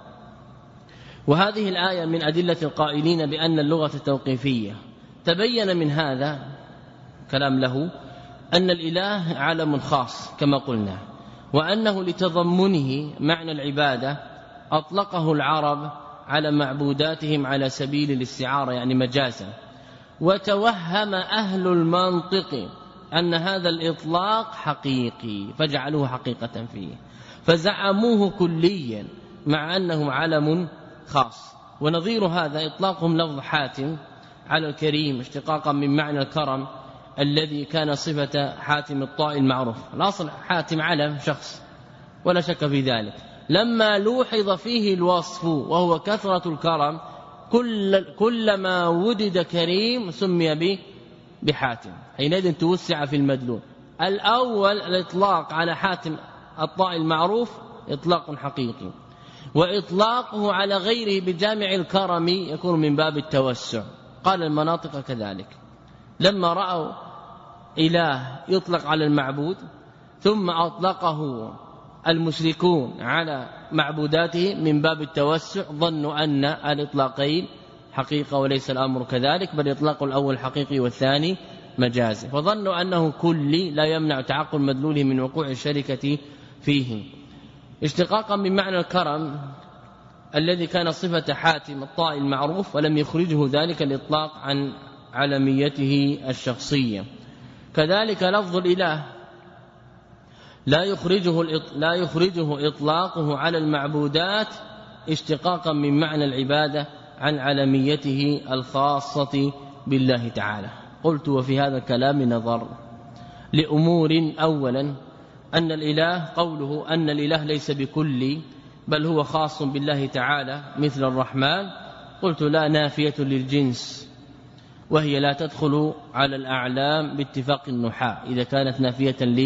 وهذه الآية من أدلة القائلين بأن اللغة التوقيفية. تبين من هذا كلام له أن الإله علم خاص كما قلنا، وأنه لتضمنه معنى العبادة أطلقه العرب على معبوداتهم على سبيل الاستعارة يعني مجازا. وتوهم أهل المنطق أن هذا الإطلاق حقيقي فجعلوه حقيقة فيه، فزعموه كليا مع أنه علم خاص. ونظير هذا إطلاقهم لفظ حاتم على الكريم اشتقاقا من معنى الكرم الذي كان صفة حاتم الطائي المعروف. الأصل حاتم علم شخص ولا شك في ذلك، لما لوحظ فيه الوصف وهو كثرة الكرم كل كلما وجد كريم سمي به بحاتم، حينئذ توسع في المدلول. الأول الإطلاق على حاتم الطائي المعروف إطلاق حقيقي، وإطلاقه على غيره بجامع الكرم يكون من باب التوسع. قال المناطق كذلك لما رأوا إله يطلق على المعبود ثم أطلقه المشركون على معبوداته من باب التوسع ظنوا أن الإطلاقين حقيقة، وليس الأمر كذلك، بل إطلاق الأول حقيقي والثاني مجازي، فظنوا أنه كلي لا يمنع تعقل مدلوله من وقوع الشركة فيه. اشتقاقا من معنى الكرم الذي كان صفة حاتم الطائي المعروف، ولم يخرجه ذلك الإطلاق عن علميته الشخصية. كذلك لفظ الإله لا يخرجه لا يخرجه إطلاقه على المعبودات اشتقاقا من معنى العبادة عن علميته الخاصة بالله تعالى. قلت وفي هذا الكلام نظر لأمور. أولا أن الإله قوله أن الإله ليس بكل بل هو خاص بالله تعالى مثل الرحمن، قلت لا نافية للجنس، وهي لا تدخل على الأعلام باتفاق النحاة إذا كانت نافية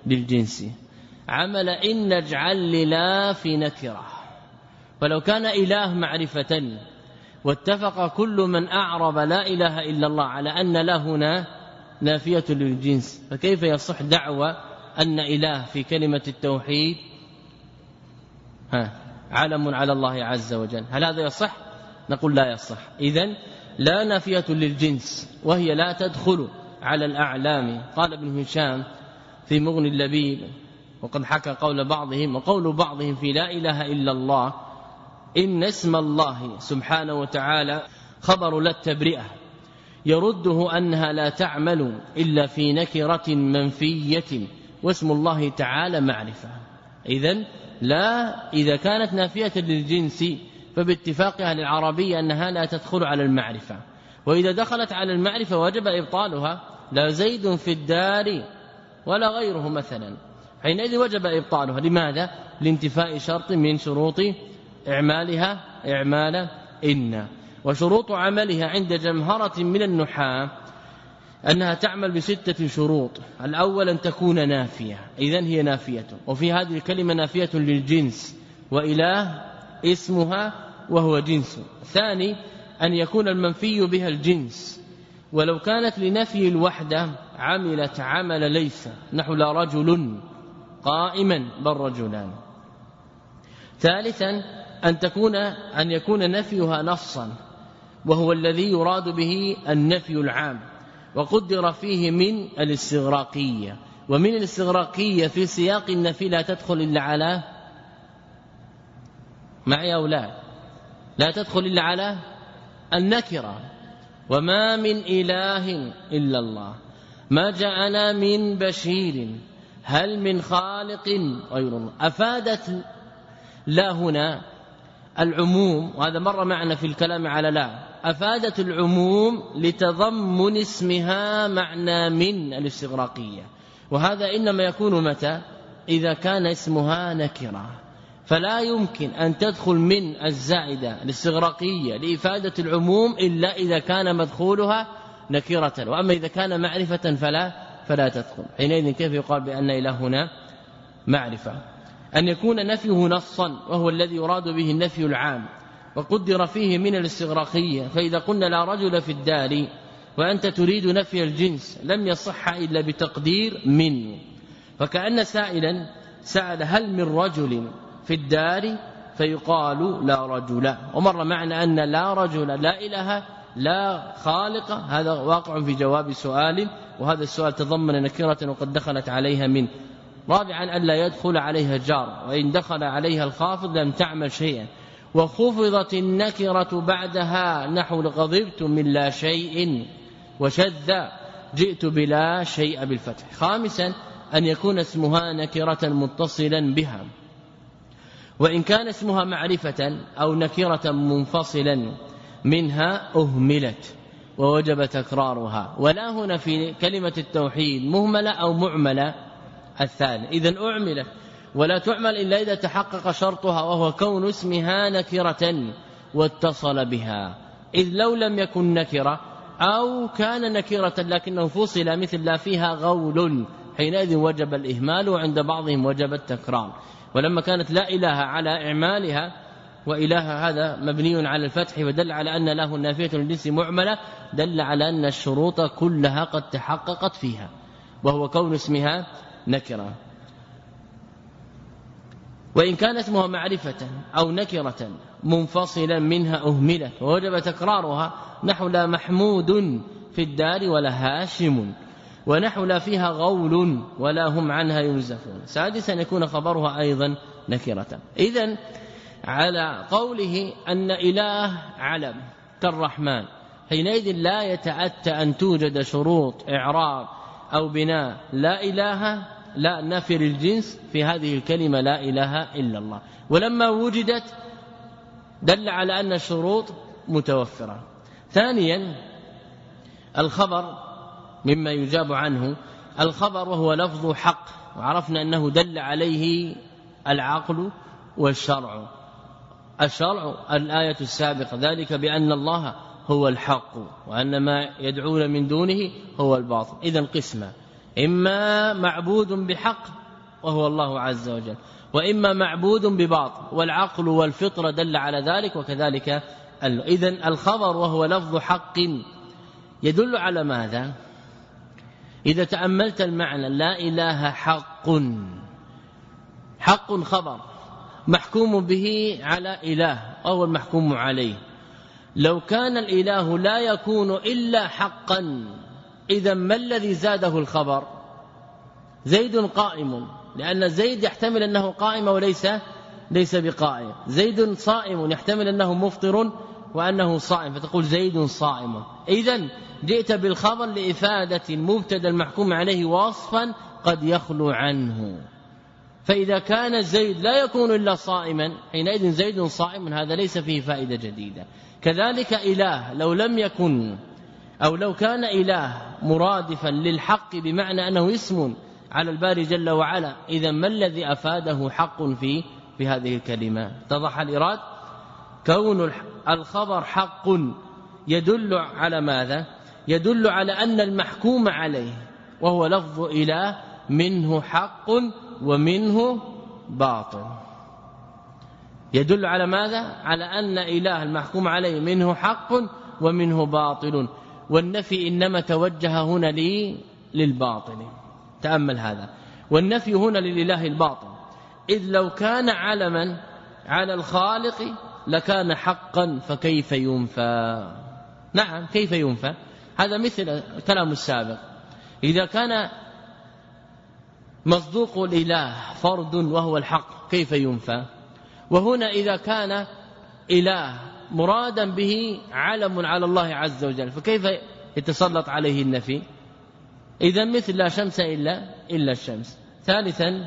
للجنس. عمل إن نجعل للا في نكرة، فلو كان إله معرفة واتفق كل من أعرب لا إله إلا الله على أن لا هنا نافية للجنس، فكيف يصح دعوى أن إله في كلمة التوحيد ها علم على الله عز وجل؟ هل هذا يصح؟ نقول لا يصح. إذن لا نافية للجنس، وهي لا تدخل على الأعلام. قال ابن هشام في مغني اللبيب، وقد حكى قول بعضهم وقول بعضهم في لا إله إلا الله: إن اسم الله سبحانه وتعالى خبر لا التبرئة، يرده أنها لا تعمل إلا في نكرة منفية، واسم الله تعالى معرفة. إذن لا إذا كانت نافية للجنس فباتفاق أهل العربية أنها لا تدخل على المعرفة، وإذا دخلت على المعرفة وجب إبطالها، لا زيد في الدار ولا غيره مثلا، حينئذ وجب إبطالها. لماذا؟ لانتفاء شرط من شروط إعمالها إعمال إن. وشروط عملها عند جمهرة من النحاة أنها تعمل بستة شروط. الأول أن تكون نافية، إذن هي نافية، وفي هذه الكلمة نافية للجنس، وإله اسمها وهو جنس. ثاني أن يكون المنفي بها الجنس، ولو كانت لنفي الوحدة عملت عمل ليس، نحو لا رجل قائما بل رجلان. ثالثا أن تكون أن يكون نفيها نصا، وهو الذي يراد به النفي العام، وقدر فيه من الاستغراقية. ومن الاستغراقية في سياق النفي لا تدخل إلا على معي أو لا لا تدخل إلا على النكرة. وما من إله إلا الله، ما جاءنا من بشير، هل من خالق غير الله. أفادت لا هنا العموم، وهذا مر معنا في الكلام على لا، أفادت العموم لتضمن اسمها معنى من الاستغراقية، وهذا إنما يكون متى؟ إذا كان اسمها نكرة، فلا يمكن أن تدخل من الزائدة الاستغراقية لإفادة العموم إلا إذا كان مدخولها نكرة، وأما إذا كان معرفة فلا فلا تدخل. حينئذ كيف يقال بأن إلهنا معرفة؟ أن يكون نفيه نصا، وهو الذي يراد به النفي العام، وقدر فيه من الاستغراقية. فإذا قلنا لا رجل في الدار وأنت تريد نفي الجنس لم يصح إلا بتقدير من، فكأن سائلا سأل هل من رجل في الدار فيقال لا رجل. ومر معنا أن لا رجل لا إله لا خالق، هذا واقع في جواب سؤال، وهذا السؤال تضمن نكرة وقد دخلت عليها من. رابعا أن لا يدخل عليها جار، وإن دخل عليها الخافض لم تعمل شيئا. وخفضت النكرة بعدها، نحو غضبت من لا شيء، وشذ جئت بلا شيء بالفتح. خامسا أن يكون اسمها نكرة متصلا بها، وإن كان اسمها معرفة أو نكرة منفصلا منها أهملت ووجب تكرارها. ولا هنا في كلمة التوحيد مهملة أو معملة الثاني، إذن أعملت ولا تعمل إلا إذا تحقق شرطها، وهو كون اسمها نكرة واتصل بها. إذ لو لم يكن نكرة أو كان نكرة لكنه فصل، مثل لا فيها غول، حينئذ وجب الإهمال، وعند بعضهم وجب التكرار. ولما كانت لا إله على إعمالها، وإله هذا مبني على الفتح، ودل على أن له النافية للجنس معملة، دل على أن الشروط كلها قد تحققت فيها، وهو كون اسمها نكرة. وإن كان اسمها معرفة أو نكرة منفصلا منها أهملت ووجب تكرارها، نحو لا محمود في الدار ولا هاشم، ونحو لا فيها غول ولا هم عنها ينزفون. سادسا يكون خبرها أيضا نكرة. إذن على قوله أن إله علم كالرحمن، حينئذ لا يتأتى أن توجد شروط إعراب أو بناء لا إله لا نفي الجنس في هذه الكلمة لا إله إلا الله. ولما وجدت دل على أن الشروط متوفرة. ثانيا الخبر مما يجاب عنه، الخبر وهو لفظ حق، وعرفنا أنه دل عليه العقل والشرع. الشرع الآية السابقة، ذلك بأن الله هو الحق وأن ما يدعون من دونه هو الباطل. إذن قسمة، إما معبود بحق وهو الله عز وجل، وإما معبود بباطل، والعقل والفطرة دل على ذلك. وكذلك إذن الخبر وهو لفظ حق يدل على ماذا؟ إذا تأملت المعنى لا إله حق، حق خبر محكوم به على إله أو المحكوم عليه. لو كان الإله لا يكون إلا حقا، إذا ما الذي زاده الخبر؟ زيد قائم، لأن زيد يحتمل أنه قائم وليس ليس بقائم. زيد صائم يحتمل أنه مفطر وأنه صائم، فتقول زيد صائم. إذن جئت بالخبر لإفادة المبتدا المحكوم عليه وصفا قد يخلو عنه. فإذا كان زيد لا يكون إلا صائما، حينئذ زيد صائم، هذا ليس فيه فائدة جديدة. كذلك إله لو لم يكن أو لو كان إله مرادفا للحق بمعنى أنه اسم على الباري جل وعلا، إذا ما الذي أفاده حق في في هذه الكلمة؟ اتضح الإراد؟ كون الخبر حق يدل على ماذا؟ يدل على أن المحكوم عليه وهو لفظ إله منه حق ومنه باطل. يدل على ماذا؟ على أن إله المحكوم عليه منه حق ومنه باطل، والنفي إنما توجه هنا لي للباطل. تأمل هذا، والنفي هنا للإله الباطل، إذ لو كان علما على الخالق لكان حقا، فكيف ينفى؟ نعم كيف ينفى؟ هذا مثل الكلام السابق، إذا كان مصدوق الإله فرد وهو الحق كيف ينفى؟ وهنا إذا كان إله مرادا به علم على الله عز وجل فكيف يتسلط عليه النفي؟ إذا مثل لا شمس إلا إلا الشمس. ثالثا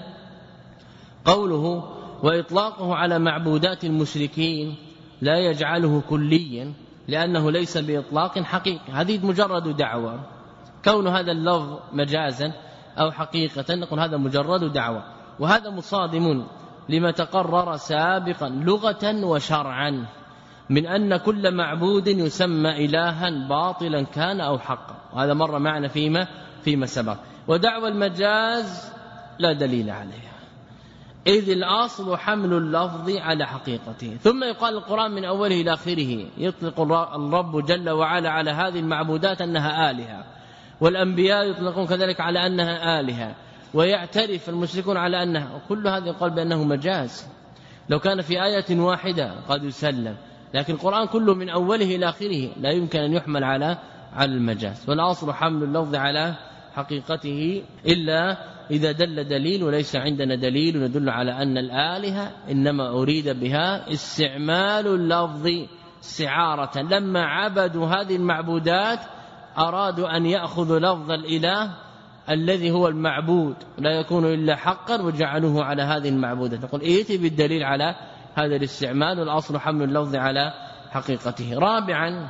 قوله وإطلاقه على معبودات المشركين لا يجعله كليا لأنه ليس بإطلاق حقيقي، هذه مجرد دعوة. كون هذا اللفظ مجازا أو حقيقة نقول هذا مجرد دعوة، وهذا مصادم لما تقرر سابقا لغة وشرعا من أن كل معبود يسمى إلها باطلا كان أو حقا، وهذا مر معنا فيما فيما سبق. ودعوى المجاز لا دليل عليها، إذ الأصل حمل اللفظ على حقيقته. ثم يقال القرآن من أوله إلى آخره يطلق الرب جل وعلا على هذه المعبودات أنها آلهة، والأنبياء يطلقون كذلك على أنها آلهة، ويعترف المشركون على أنها، وكل هذا يقال بأنه مجاز. لو كان في آية واحدة قد يسلم، لكن القرآن كله من أوله إلى آخره لا يمكن أن يحمل على على المجاز. والأصل حمل اللفظ على حقيقته إلا إذا دل دليل، وليس عندنا دليل يدل على أن الآلهة إنما أريد بها استعمال اللفظ استعارة. لما عبدوا هذه المعبودات أرادوا أن يأخذوا لفظ الإله الذي هو المعبود لا يكون إلا حقا وجعلوه على هذه المعبودة. نقول ائتي بالدليل على هذا الاستعمال، والأصل حمل اللفظ على حقيقته. رابعا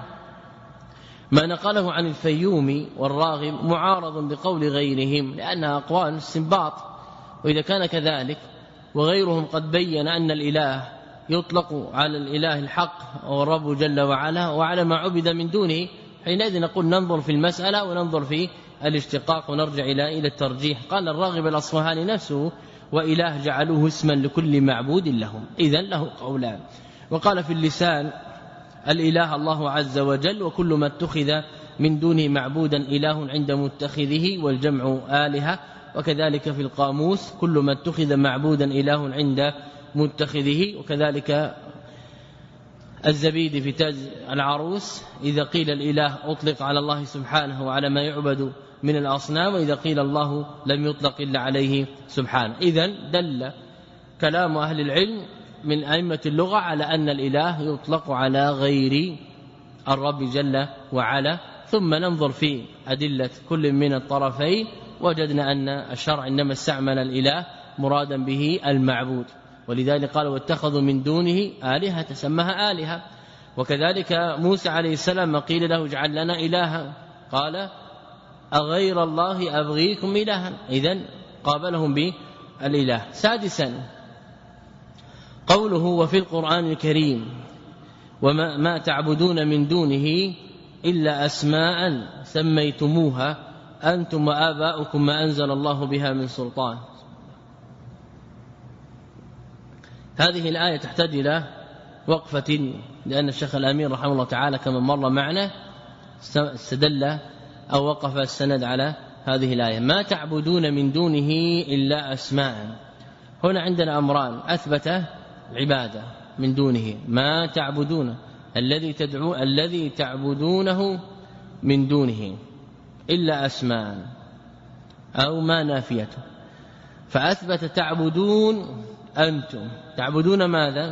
ما نقله عن الفيومي والراغب معارض بقول غيرهم لأنها أقوال استنباط، وإذا كان كذلك وغيرهم قد بين أن الإله يطلق على الإله الحق والرب جل وعلا وعلى ما عبد من دونه، حينئذ نقول ننظر في المسألة وننظر في الاشتقاق ونرجع إلى إلى الترجيح. قال الراغب الأصفهاني نفسه وإله جعلوه اسما لكل معبود لهم، إذن له قولان. وقال في اللسان الإله الله عز وجل، وكل ما اتخذ من دونه معبودا إله عند متخذه، والجمع آلهة. وكذلك في القاموس كل ما اتخذ معبودا إله عند متخذه. وكذلك الزبيدي في تاج العروس إذا قيل الإله أطلق على الله سبحانه وعلى ما يعبد من الأصنام، وإذا قيل الله لم يطلق إلا عليه سبحانه. إذن دل كلام أهل العلم من أئمة اللغة على أن الإله يطلق على غير الرب جل وعلا. ثم ننظر في أدلة كل من الطرفين، وجدنا أن الشرع إنما استعمل الإله مرادا به المعبود، ولذلك قال واتخذوا من دونه آلهة تسمها آلهة. وكذلك موسى عليه السلام قيل له اجعل لنا إلها قال أغير الله أبغيكم إلها، إذن قابلهم بالإله. سادسا قوله وفي القرآن الكريم وما ما تعبدون من دونه إلا أسماء سميتموها أنتم وآباؤكم ما أنزل الله بها من سلطان. هذه الآية تحتاج إلى وقفة، لأن الشيخ الأمين رحمه الله تعالى كما مر معنا استدل أو وقف السند على هذه الآية: ما تعبدون من دونه إلا أسماء. هنا عندنا أمران: أثبت العبادة من دونه، ما تعبدون الذي تدعو الذي تعبدونه من دونه إلا أسماء، أو ما نافيته، فأثبت تعبدون أنتم تعبدون ماذا؟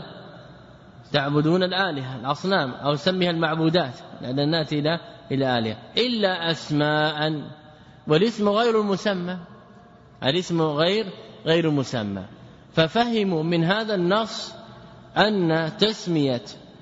تعبدون الآلهة الأصنام أو سميها المعبودات، لأن نأتي إلى إلى آلهة، إلا أسماء، والاسم غير المسمى، الاسم غير غير مسمى. ففهموا من هذا النص أن تسمية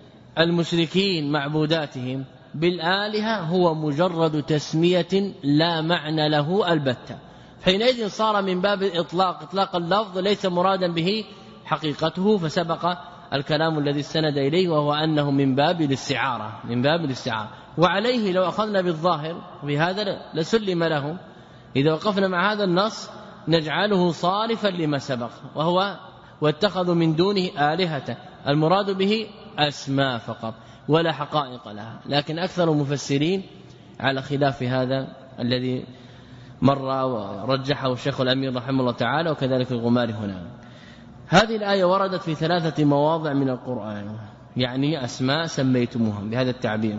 المشركين معبوداتهم بالآلهة هو مجرد تسمية لا معنى له البتة، حينئذ صار من باب الإطلاق إطلاق اللفظ ليس مرادا به حقيقته، فسبق الكلام الذي استند إليه وهو أنه من باب الاستعارة من باب الاستعارة وعليه لو أخذنا بالظاهر بهذا لسلم له. إذا وقفنا مع هذا النص نجعله صارفا لما سبق، وهو واتخذوا من دونه آلهة، المراد به أسماء فقط ولا حقائق لها. لكن أكثر المفسرين على خلاف هذا الذي مر ورجحه الشيخ الأمين رحمه الله تعالى، وكذلك الغماري هنا. هذه الآية وردت في ثلاثة مواضع من القرآن، يعني أسماء سميتموها بهذا التعبير.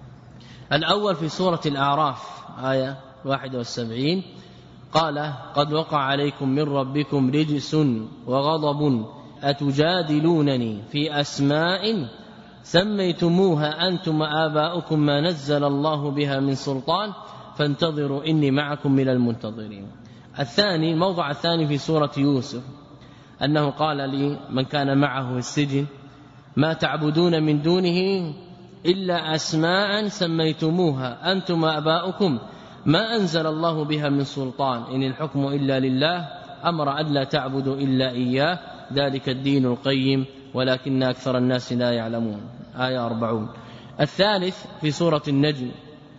الأول في سورة الأعراف آية واحد وسبعين، قال: قد وقع عليكم من ربكم رجس وغضب أتجادلونني في أسماء سميتموها أنتم وآباؤكم ما نزل الله بها من سلطان فانتظروا إني معكم من المنتظرين. الثاني الموضع الثاني في سورة يوسف، أنه قال لي من كان معه في السجن: ما تعبدون من دونه إلا أسماء سميتموها أنتم وآباؤكم ما أنزل الله بها من سلطان إن الحكم إلا لله أمر ألا تعبدوا إلا إياه ذلك الدين القيم ولكن أكثر الناس لا يعلمون. آية أربعون. الثالث في سورة النجم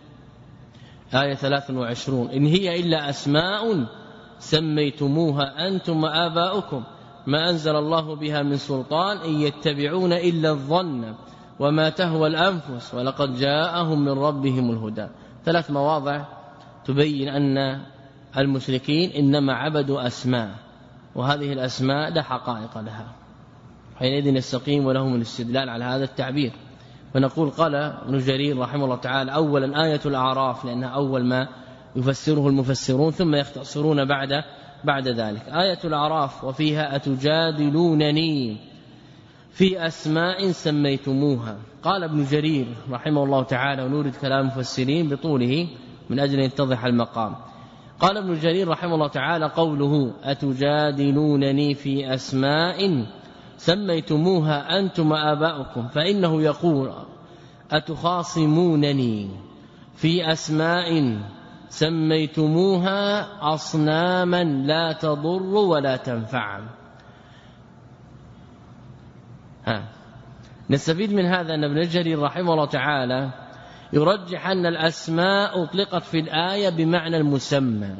آية ثلاث وعشرون: إن هي إلا أسماء سميتموها أنتم وآباؤكم ما أنزل الله بها من سلطان إن يتبعون إلا الظن وما تهوى الأنفس ولقد جاءهم من ربهم الهدى. ثلاث مواضع تبين أن المشركين إنما عبدوا أسماء، وهذه الأسماء لا حقائق لها، حينئذ يستقيم ولهم الاستدلال على هذا التعبير. ونقول قال ابن جرير رحمه الله تعالى: أولا آية الأعراف، لأنها أول ما يفسره المفسرون ثم يختصرون بعد بعد ذلك. آية الأعراف وفيها أتجادلونني في أسماء سميتموها. قال ابن جرير رحمه الله تعالى، ونورد كلام المفسرين بطوله من أجل أن يتضح المقام. قال ابن جرير رحمه الله تعالى: قوله أتجادلونني في أسماء سميتموها أنتم وآباؤكم، فإنه يقول: أتخاصمونني في أسماء سميتموها أصناما لا تضر ولا تنفع. ها. نستفيد من هذا أن ابن جرير رحمه الله تعالى يرجح أن الأسماء أطلقت في الآية بمعنى المسمى،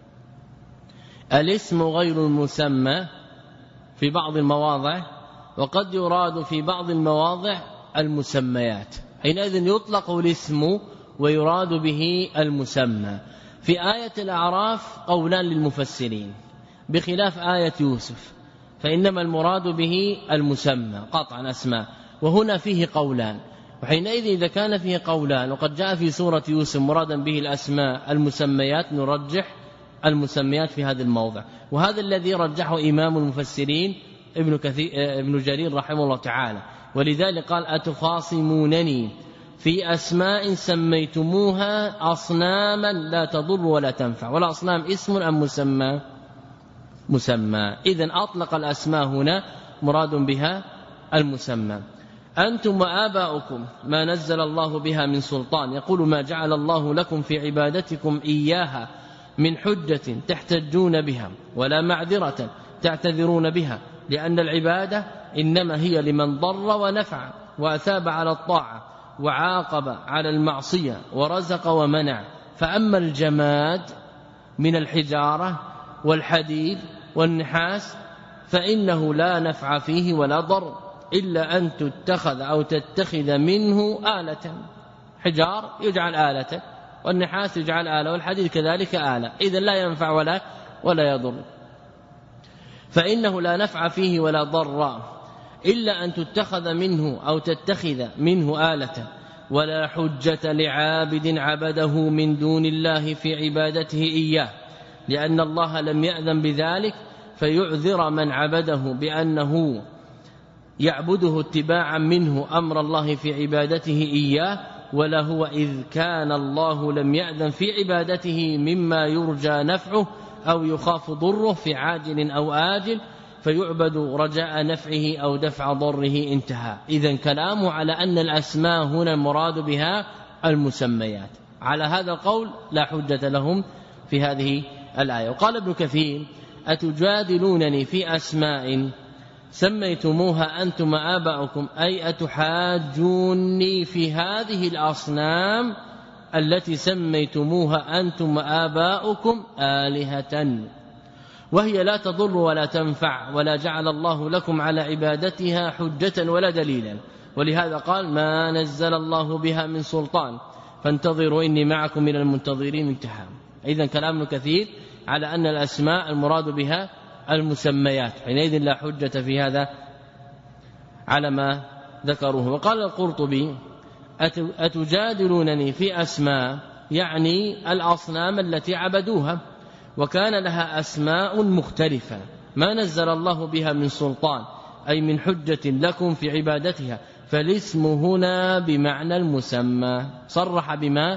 الاسم غير المسمى في بعض المواضع، وقد يراد في بعض المواضع المسميات، حينئذ يطلق الاسم ويراد به المسمى. في آية الأعراف قولان للمفسرين بخلاف آية يوسف، فإنما المراد به المسمى قطعا أسماء، وهنا فيه قولان. وحينئذ إذا كان فيه قولان وقد جاء في سورة يوسف مرادا به الأسماء المسميات نرجح المسميات في هذا الموضع، وهذا الذي رجحه إمام المفسرين ابن كثير ابن جرير رحمه الله تعالى. ولذلك قال: أتخاصمونني في أسماء سميتموها أصناما لا تضر ولا تنفع. ولا أصنام اسم أم مسمى؟ مسمى. إذن أطلق الأسماء هنا مراد بها المسمى. أنتم وآباؤكم ما نزل الله بها من سلطان، يقول: ما جعل الله لكم في عبادتكم إياها من حجة تحتجون بها ولا معذرة تعتذرون بها، لأن العبادة إنما هي لمن ضر ونفع وأثاب على الطاعة وعاقب على المعصية ورزق ومنع، فأما الجماد من الحجارة والحديد والنحاس فإنه لا نفع فيه ولا ضر إلا أن تتخذ أو تتخذ منه آلة. حجار يجعل آلة، والنحاس يجعل آلة، والحديد كذلك آلة، إذن لا ينفع ولا ولا يضر. فإنه لا نفع فيه ولا ضر إلا أن تتخذ منه أو تتخذ منه آلة، ولا حجة لعابد عبده من دون الله في عبادته إياه، لأن الله لم يأذن بذلك فيعذر من عبده بأنه يعبده اتباعا منه أمر الله في عبادته إياه، ولا هو إذ كان الله لم يأذن في عبادته مما يرجى نفعه أو يخاف ضره في عاجل أو آجل فيعبد رجاء نفعه أو دفع ضره. انتهى. إذن كلامه على أن الأسماء هنا المراد بها المسميات. على هذا القول لا حجة لهم في هذه الآية. وقال ابن كثير: أتجادلونني في أسماء سميتموها أنتم آباؤكم، أي أتحاجوني في هذه الأصنام التي سميتموها أنتم آباؤكم آلهة، وهي لا تضر ولا تنفع، ولا جعل الله لكم على عبادتها حجة ولا دليلا، ولهذا قال: ما نزل الله بها من سلطان فانتظروا إني معكم من المنتظرين. انتهى. إذن كلام كثير على أن الأسماء المراد بها المسميات، حينئذ لا حجة في هذا على ما ذكروه. وقال القرطبي: أتجادلونني في أسماء يعني الأصنام التي عبدوها، وكان لها أسماء مختلفة ما نزل الله بها من سلطان، أي من حجة لكم في عبادتها، فالاسم هنا بمعنى المسمى، صرح بما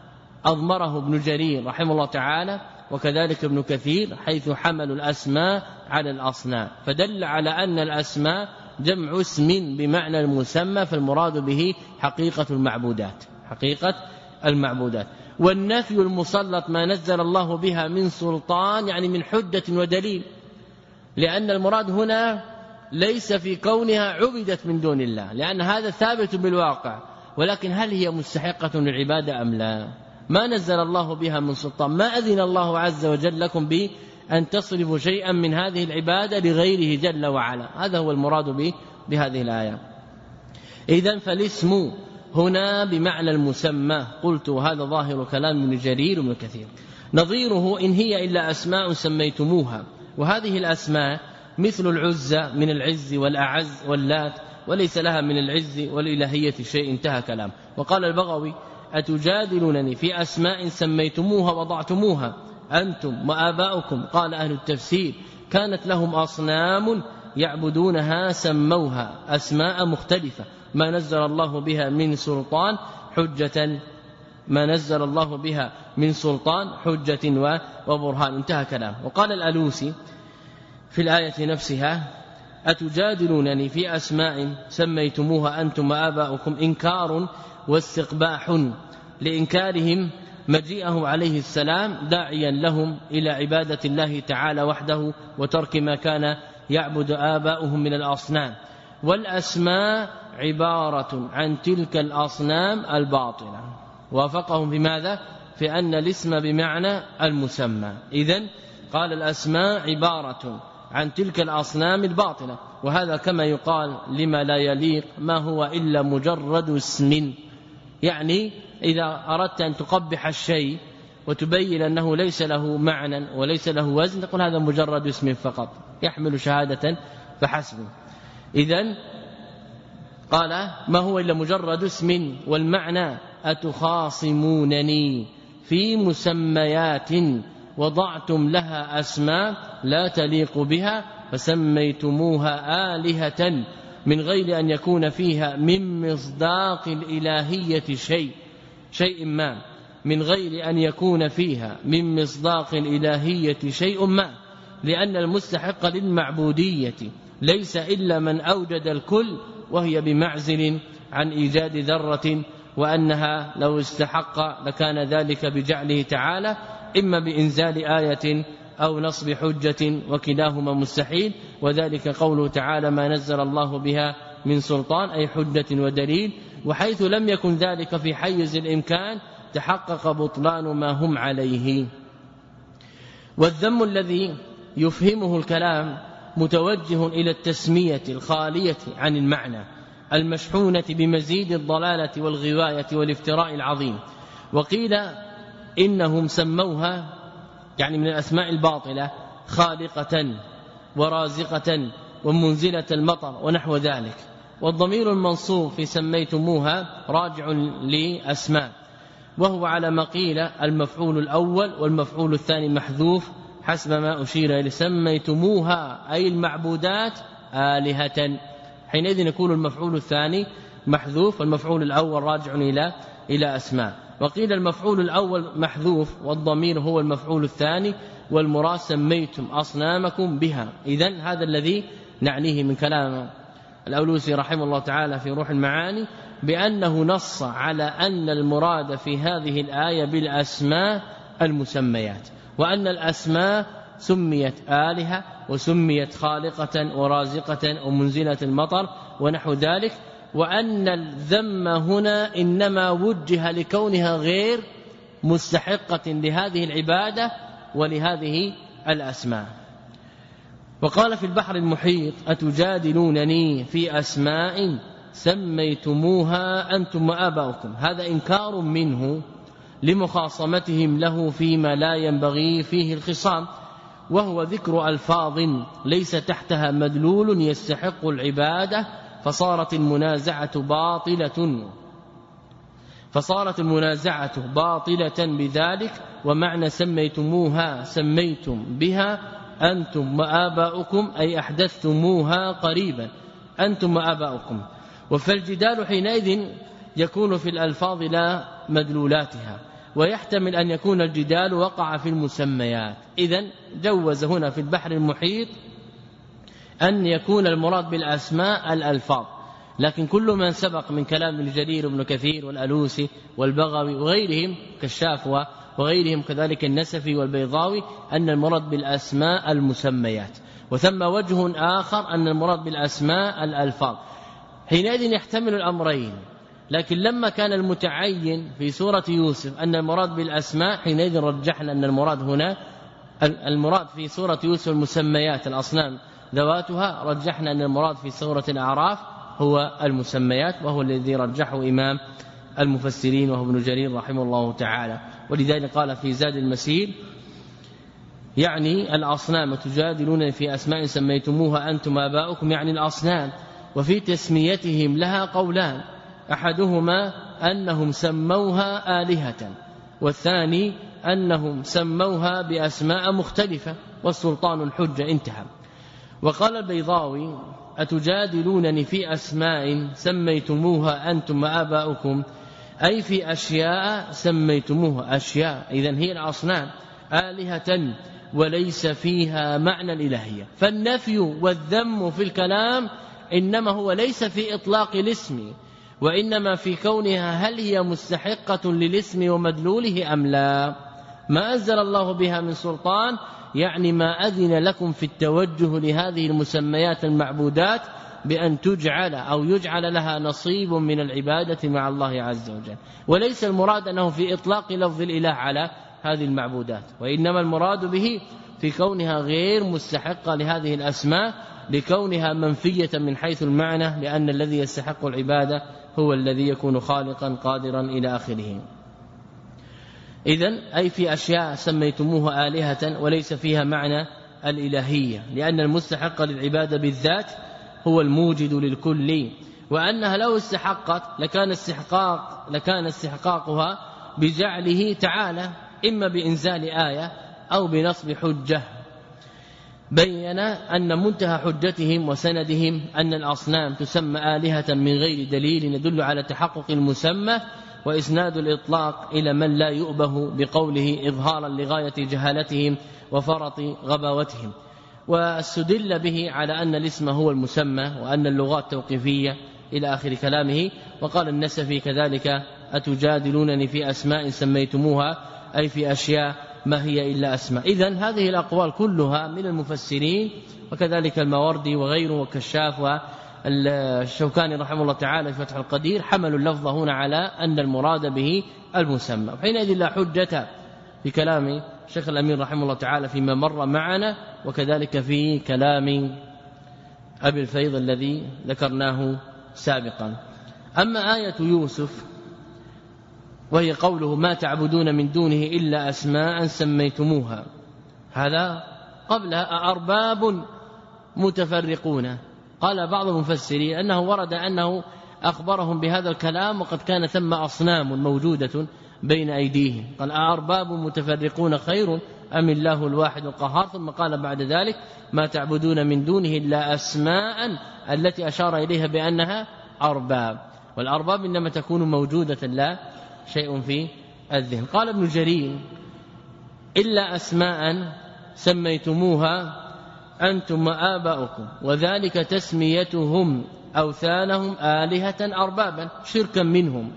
أضمره ابن جرير رحمه الله تعالى وكذلك ابن كثير، حيث حملوا الأسماء على الأصنام، فدل على أن الأسماء جمع اسم بمعنى المسمى، فالمراد به حقيقة المعبودات، حقيقة المعبودات. والنفي المسلط ما نزل الله بها من سلطان يعني من حجة ودليل، لأن المراد هنا ليس في كونها عبدت من دون الله، لأن هذا ثابت بالواقع، ولكن هل هي مستحقة للعبادة أم لا؟ ما نزل الله بها من سلطان، ما أذن الله عز وجل لكم بأن تصرفوا شيئا من هذه العبادة لغيره جل وعلا، هذا هو المراد به بهذه الآية. إذن فالاسم هنا بمعنى المسمى. قلت وهذا ظاهر كلام ابن جرير وابن كثير. نظيره: إن هي إلا أسماء سميتموها، وهذه الأسماء مثل العزة من العز والأعز واللات، وليس لها من العز والإلهية شيء. انتهى كلام. وقال البغوي: أتجادلونني في أسماء سميتموها وضعتموها أنتم وآباؤكم. قال أهل التفسير: كانت لهم أصنام يعبدونها سموها أسماء مختلفة ما نزل الله بها من سلطان حجة ما نزل الله بها من سلطان حجة وبرهان. انتهى كلام. وقال الألوسي في الآية نفسها: أتجادلونني في أسماء سميتموها أنتم وآباؤكم، إنكار واستقباح لإنكارهم مجيئه عليه السلام داعيا لهم إلى عبادة الله تعالى وحده وترك ما كان يعبد آباؤهم من الأصنام. والأسماء عبارة عن تلك الأصنام الباطلة. وافقهم بماذا؟ في أن الاسم بمعنى المسمى. إذن قال الأسماء عبارة عن تلك الأصنام الباطلة، وهذا كما يقال لما لا يليق ما هو إلا مجرد اسم. يعني إذا أردت أن تقبح الشيء وتبين أنه ليس له معنى وليس له وزن، تقول هذا مجرد اسم فقط يحمل شهادة فحسب. إذن قال: ما هو إلا مجرد اسم، والمعنى أتخاصمونني في مسميات وضعتم لها أسماء لا تليق بها فسميتموها آلهة من غير أن يكون فيها من مصداق الإلهية شيء شيء ما من غير أن يكون فيها من مصداق الإلهية شيء ما لأن المستحق للمعبودية ليس إلا من أوجد الكل، وهي بمعزل عن إيجاد ذرة، وأنها لو استحق لكان ذلك بجعله تعالى إما بإنزال آية أو نصب حجة، وكلاهما مستحيل. وذلك قوله تعالى: ما نزل الله بها من سلطان، أي حجة ودليل. وحيث لم يكن ذلك في حيز الإمكان تحقق بطلان ما هم عليه. والذم الذي يفهمه الكلام متوجه إلى التسمية الخالية عن المعنى المشحونة بمزيد الضلالة والغواية والافتراء العظيم. وقيل إنهم سموها يعني من الأسماء الباطلة خالقة ورازقة ومنزلة المطر ونحو ذلك. والضمير المنصوب في سميتموها راجع لأسماء، وهو على ما قيل المفعول الأول والمفعول الثاني محذوف حسب ما أشير إليه. سميتموها أي المعبودات آلهة، حينئذ يكون المفعول الثاني محذوف والمفعول الأول راجع إلى إلى أسماء. وقيل المفعول الأول محذوف والضمير هو المفعول الثاني والمراد سميتم أصنامكم بها. إذن هذا الذي نعنيه من كلام الأولوسي رحمه الله تعالى في روح المعاني، بأنه نص على أن المراد في هذه الآية بالأسماء المسميات، وأن الأسماء سميت آلهة وسميت خالقة ورازقة ومنزلة المطر ونحو ذلك، وأن الذم هنا إنما وجه لكونها غير مستحقة لهذه العبادة ولهذه الأسماء. وقال في البحر المحيط أتجادلونني في أسماء سميتموها أنتم وآباؤكم. هذا إنكار منه لمخاصمتهم له فيما لا ينبغي فيه الخصام، وهو ذكر ألفاظ ليس تحتها مدلول يستحق العبادة، فصارت المنازعة باطلة فصارت المنازعة باطلة بذلك. ومعنى سميتموها سميتم بها أنتم وآباؤكم أي أحدثتموها قريبا أنتم وآباؤكم. وفالجدال حينئذ يكون في الألفاظ لا مدلولاتها، ويحتمل أن يكون الجدال وقع في المسميات. إذن جوز هنا في البحر المحيط أن يكون المراد بالأسماء الألفاظ، لكن كل من سبق من كلام الجرير بن كثير والألوسي والبغوي وغيرهم كالشاف وغيرهم كذلك النسفي والبيضاوي أن المراد بالأسماء المسميات، وثم وجه آخر أن المراد بالأسماء الألفاظ. حينئذ يحتمل الأمرين، لكن لما كان المتعين في سورة يوسف أن المراد بالأسماء حينئذ رجحنا أن المراد هنا المراد في سورة يوسف المسميات الأصنام ذواتها، رجحنا أن المراد في سورة الأعراف هو المسميات، وهو الذي رجحه إمام المفسرين وهو ابن جرير رحمه الله تعالى. ولذلك قال في زاد المسير يعني الأصنام تجادلون في أسماء سميتموها أنتم آباؤكم يعني الأصنام. وفي تسميتهم لها قولان، أحدهما أنهم سموها آلهة، والثاني أنهم سموها بأسماء مختلفة والسلطان الحجة انتهى. وقال البيضاوي أتجادلونني في أسماء سميتموها أنتم وآباؤكم أي في أشياء سميتموها أشياء، إذن هي الأصنام آلهة وليس فيها معنى الإلهية. فالنفي والذم في الكلام إنما هو ليس في إطلاق الاسم، وإنما في كونها هل هي مستحقة للاسم ومدلوله أم لا. ما أنزل الله بها من سلطان يعني ما أذن لكم في التوجه لهذه المسميات المعبودات بأن تجعل أو يجعل لها نصيب من العبادة مع الله عز وجل، وليس المراد أنه في إطلاق لفظ الإله على هذه المعبودات، وإنما المراد به في كونها غير مستحقة لهذه الأسماء لكونها منفية من حيث المعنى، لأن الذي يستحق العبادة هو الذي يكون خالقا قادرا إلى آخره. إذن أي في أشياء سميتموها آلهة وليس فيها معنى الإلهية، لأن المستحق للعبادة بالذات هو الموجد للكل، وأنها لو استحقت لكان استحقاق لكان استحقاقها بجعله تعالى إما بإنزال آية أو بنصب حجة. بين أن منتهى حجتهم وسندهم أن الأصنام تسمى آلهة من غير دليل يدل على تحقق المسمى، وإسناد الإطلاق إلى من لا يؤبه بقوله إظهارا لغاية جهالتهم وفرط غباوتهم. واستدل به على أن الاسم هو المسمى وأن اللغات توقيفية إلى آخر كلامه. وقال النسفي كذلك أتجادلونني في أسماء سميتموها أي في أشياء ما هي إلا أسماء. إذن هذه الأقوال كلها من المفسرين، وكذلك الماوردي وغيره وكشاف والشوكاني رحمه الله تعالى في فتح القدير حملوا اللفظ هنا على أن المراد به المسمى. وحينئذ لا حجة في كلام الشيخ الأمين رحمه الله تعالى فيما مر معنا، وكذلك في كلام أبي الفيض الذي ذكرناه سابقا. أما آية يوسف وهي قوله ما تعبدون من دونه إلا أسماء سميتموها، هذا قبلها أرباب متفرقون. قال بعض المفسرين أنه ورد أنه أخبرهم بهذا الكلام وقد كان ثم أصنام موجودة بين أيديهم، قال أرباب متفرقون خير أم الله الواحد القهار، ثم قال بعد ذلك ما تعبدون من دونه إلا أسماء التي أشار إليها بأنها أرباب، والأرباب إنما تكون موجودة لا شيء في الذهن. قال ابن جرير إلا أسماء سميتموها أنتم وآباؤكم وذلك تسميتهم أوثانهم آلهة أربابا شركا منهم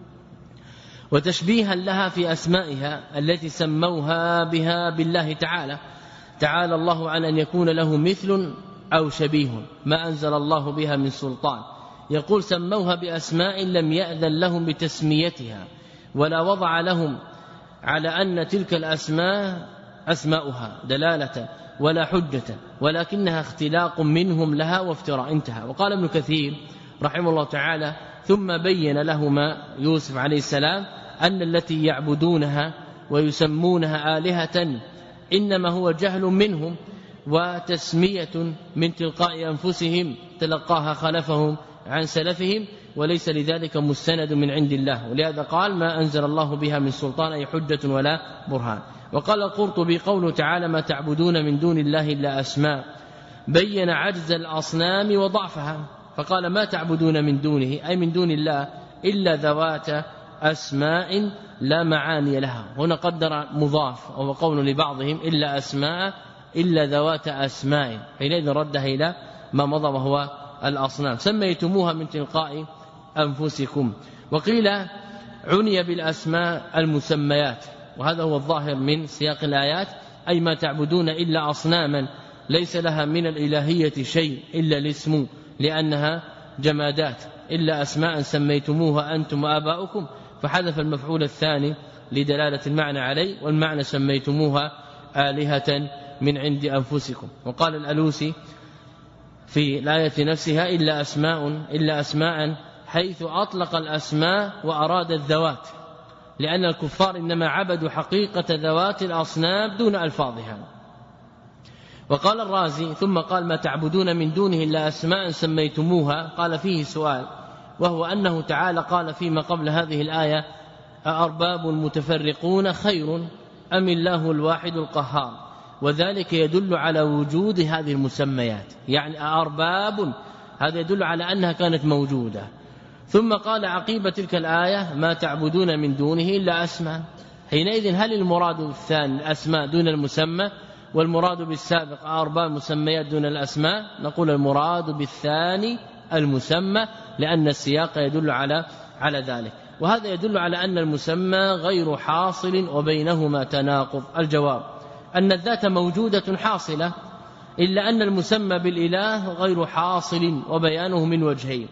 وتشبيها لها في أسمائها التي سموها بها بالله تعالى. تعالى الله عن أن يكون له مثل أو شبيه ما أنزل الله بها من سلطان. يقول سموها بأسماء لم يأذن لهم بتسميتها ولا وضع لهم على أن تلك الأسماء أسماؤها دلالة ولا حجة، ولكنها اختلاق منهم لها وافتراء. انتهى. وقال ابن كثير رحمه الله تعالى ثم بين لهما يوسف عليه السلام أن التي يعبدونها ويسمونها آلهة إنما هو جهل منهم وتسمية من تلقاء أنفسهم تلقاها خلفهم عن سلفهم، وليس لذلك مستند من عند الله، ولهذا قال ما أنزل الله بها من سلطان أي حجة ولا برهان. وقال القرطبي قوله تعالى ما تعبدون من دون الله إلا أسماء بين عجز الأصنام وضعفها، فقال ما تعبدون من دونه أي من دون الله إلا ذوات أسماء لا معاني لها. هنا قدر مضاف وهو قول لبعضهم إلا أسماء إلا ذوات أسماء، حينئذ ردها إلى ما مضى وهو الأصنام سميتموها من تلقاء أنفسكم. وقيل عني بالأسماء المسميات، وهذا هو الظاهر من سياق الآيات، أي ما تعبدون إلا أصناما ليس لها من الإلهية شيء إلا الاسم لأنها جمادات، إلا أسماء سميتموها أنتم وآباؤكم، فحذف المفعول الثاني لدلالة المعنى عليه، والمعنى سميتموها آلهة من عند أنفسكم. وقال الألوسي في الآية نفسها إلا أسماء إلا أسماء حيث أطلق الأسماء وأراد الذوات، لأن الكفار إنما عبدوا حقيقة ذوات الأصنام دون ألفاظها. وقال الرازي ثم قال ما تعبدون من دونه إلا أسماء سميتموها، قال فيه سؤال، وهو أنه تعالى قال فيما قبل هذه الآية أأرباب متفرقون خير أم الله الواحد القهار، وذلك يدل على وجود هذه المسميات، يعني أأرباب هذا يدل على أنها كانت موجودة. ثم قال عقيب تلك الآية ما تعبدون من دونه إلا أسماء، حينئذ هل المراد بالثاني الأسماء دون المسمى والمراد بالسابق أرباب مسميات دون الأسماء؟ نقول المراد بالثاني المسمى، لأن السياق يدل على على ذلك، وهذا يدل على أن المسمى غير حاصل وبينهما تناقض. الجواب أن الذات موجودة حاصلة، إلا أن المسمى بالإله غير حاصل، وبيانه من وجهين.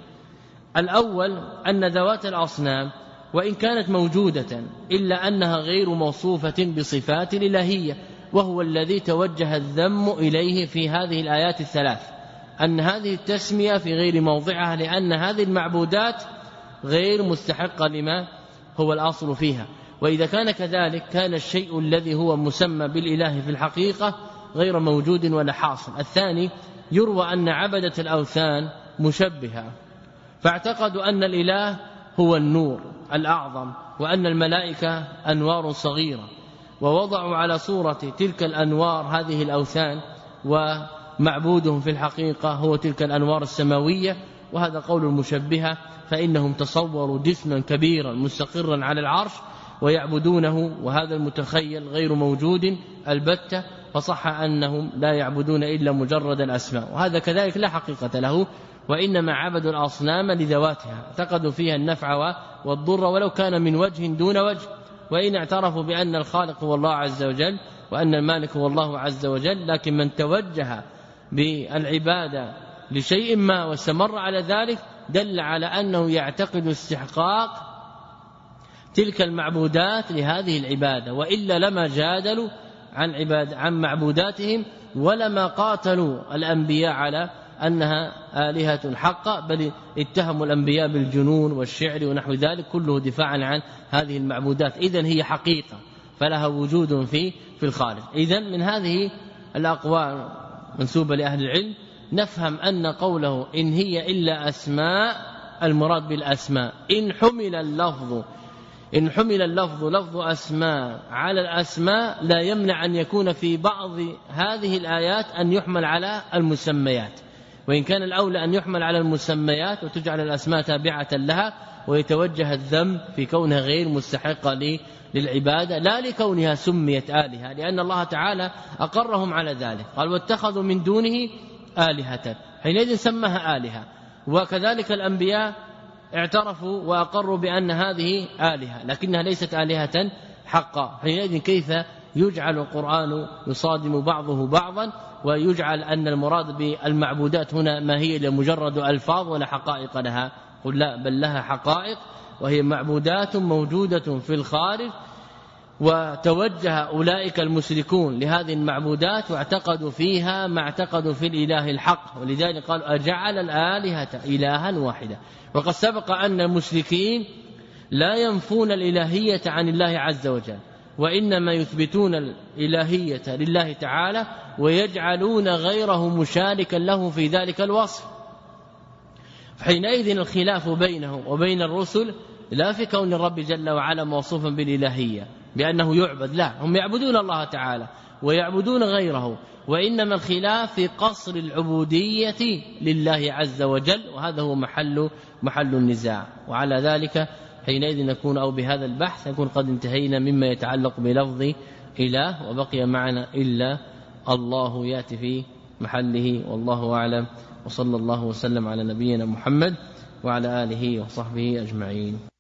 الأول أن ذوات الأصنام وإن كانت موجودة إلا أنها غير موصوفة بصفات الإلهية، وهو الذي توجه الذم إليه في هذه الآيات الثلاث، أن هذه التسمية في غير موضعها، لأن هذه المعبودات غير مستحقة لما هو الأصل فيها. وإذا كان كذلك كان الشيء الذي هو مسمى بالإله في الحقيقة غير موجود ولا حاصل. الثاني يروى أن عبدة الأوثان مشبهة، فاعتقدوا أن الإله هو النور الأعظم وأن الملائكة أنوار صغيرة، ووضعوا على صورة تلك الأنوار هذه الأوثان، ومعبودهم في الحقيقة هو تلك الأنوار السماوية. وهذا قول المشبهة، فإنهم تصوروا جسما كبيرا مستقرا على العرش ويعبدونه، وهذا المتخيل غير موجود البتة، فصح أنهم لا يعبدون إلا مجرد الأسماء، وهذا كذلك لا حقيقة له، وإنما عبدوا الأصنام لذواتها، اعتقدوا فيها النفع والضر ولو كان من وجه دون وجه، وإن اعترفوا بأن الخالق هو الله عز وجل وأن المالك هو الله عز وجل، لكن من توجه بالعبادة لشيء ما واستمر على ذلك دل على أنه يعتقد استحقاق تلك المعبودات لهذه العبادة، وإلا لما جادلوا عن عباد عن معبوداتهم ولما قاتلوا الأنبياء على أنها آلهة حقة، بل اتهموا الأنبياء بالجنون والشعر ونحو ذلك، كله دفاعا عن هذه المعبودات. إذن هي حقيقة فلها وجود في في الخارج. إذن من هذه الأقوال منسوبة لأهل العلم نفهم أن قوله إن هي إلا أسماء المراد بالأسماء إن حمل اللفظ إن حمل اللفظ لفظ أسماء على الأسماء لا يمنع أن يكون في بعض هذه الآيات أن يحمل على المسميات، وإن كان الأولى أن يحمل على المسميات وتجعل الأسماء تابعة لها، ويتوجه الذم في كونها غير مستحقة للعبادة لا لكونها سميت آلهة، لأن الله تعالى أقرهم على ذلك، قال واتخذوا من دونه آلهة، حينئذ سمها آلهة. وكذلك الأنبياء اعترفوا وأقروا بأن هذه آلهة لكنها ليست آلهة حقا، حينئذ كيف يجعل القرآن يصادم بعضه بعضا ويجعل أن المراد بالمعبودات هنا ما هي لمجرد ألفاظ ولا حقائق لها؟ قل لا، بل لها حقائق، وهي معبودات موجودة في الخارج، وتوجه أولئك المشركون لهذه المعبودات واعتقدوا فيها ما اعتقدوا في الإله الحق، ولذلك قالوا أجعل الآلهة إلها واحدة. وقد سبق أن المشركين لا ينفون الإلهية عن الله عز وجل، وإنما يثبتون الإلهية لله تعالى ويجعلون غيره مشاركا له في ذلك الوصف. حينئذ الخلاف بينه وبين الرسل لا في كون الرب جل وعلا موصوفا بالإلهية بأنه يعبد، لا، هم يعبدون الله تعالى ويعبدون غيره، وإنما الخلاف في قصر العبودية لله عز وجل، وهذا هو محل محل النزاع. وعلى ذلك حينئذ نكون أو بهذا البحث نكون قد انتهينا مما يتعلق بلفظ إله، وبقي معنا إلا الله يأتي في محله، والله أعلم، وصلى الله وسلم على نبينا محمد وعلى آله وصحبه أجمعين.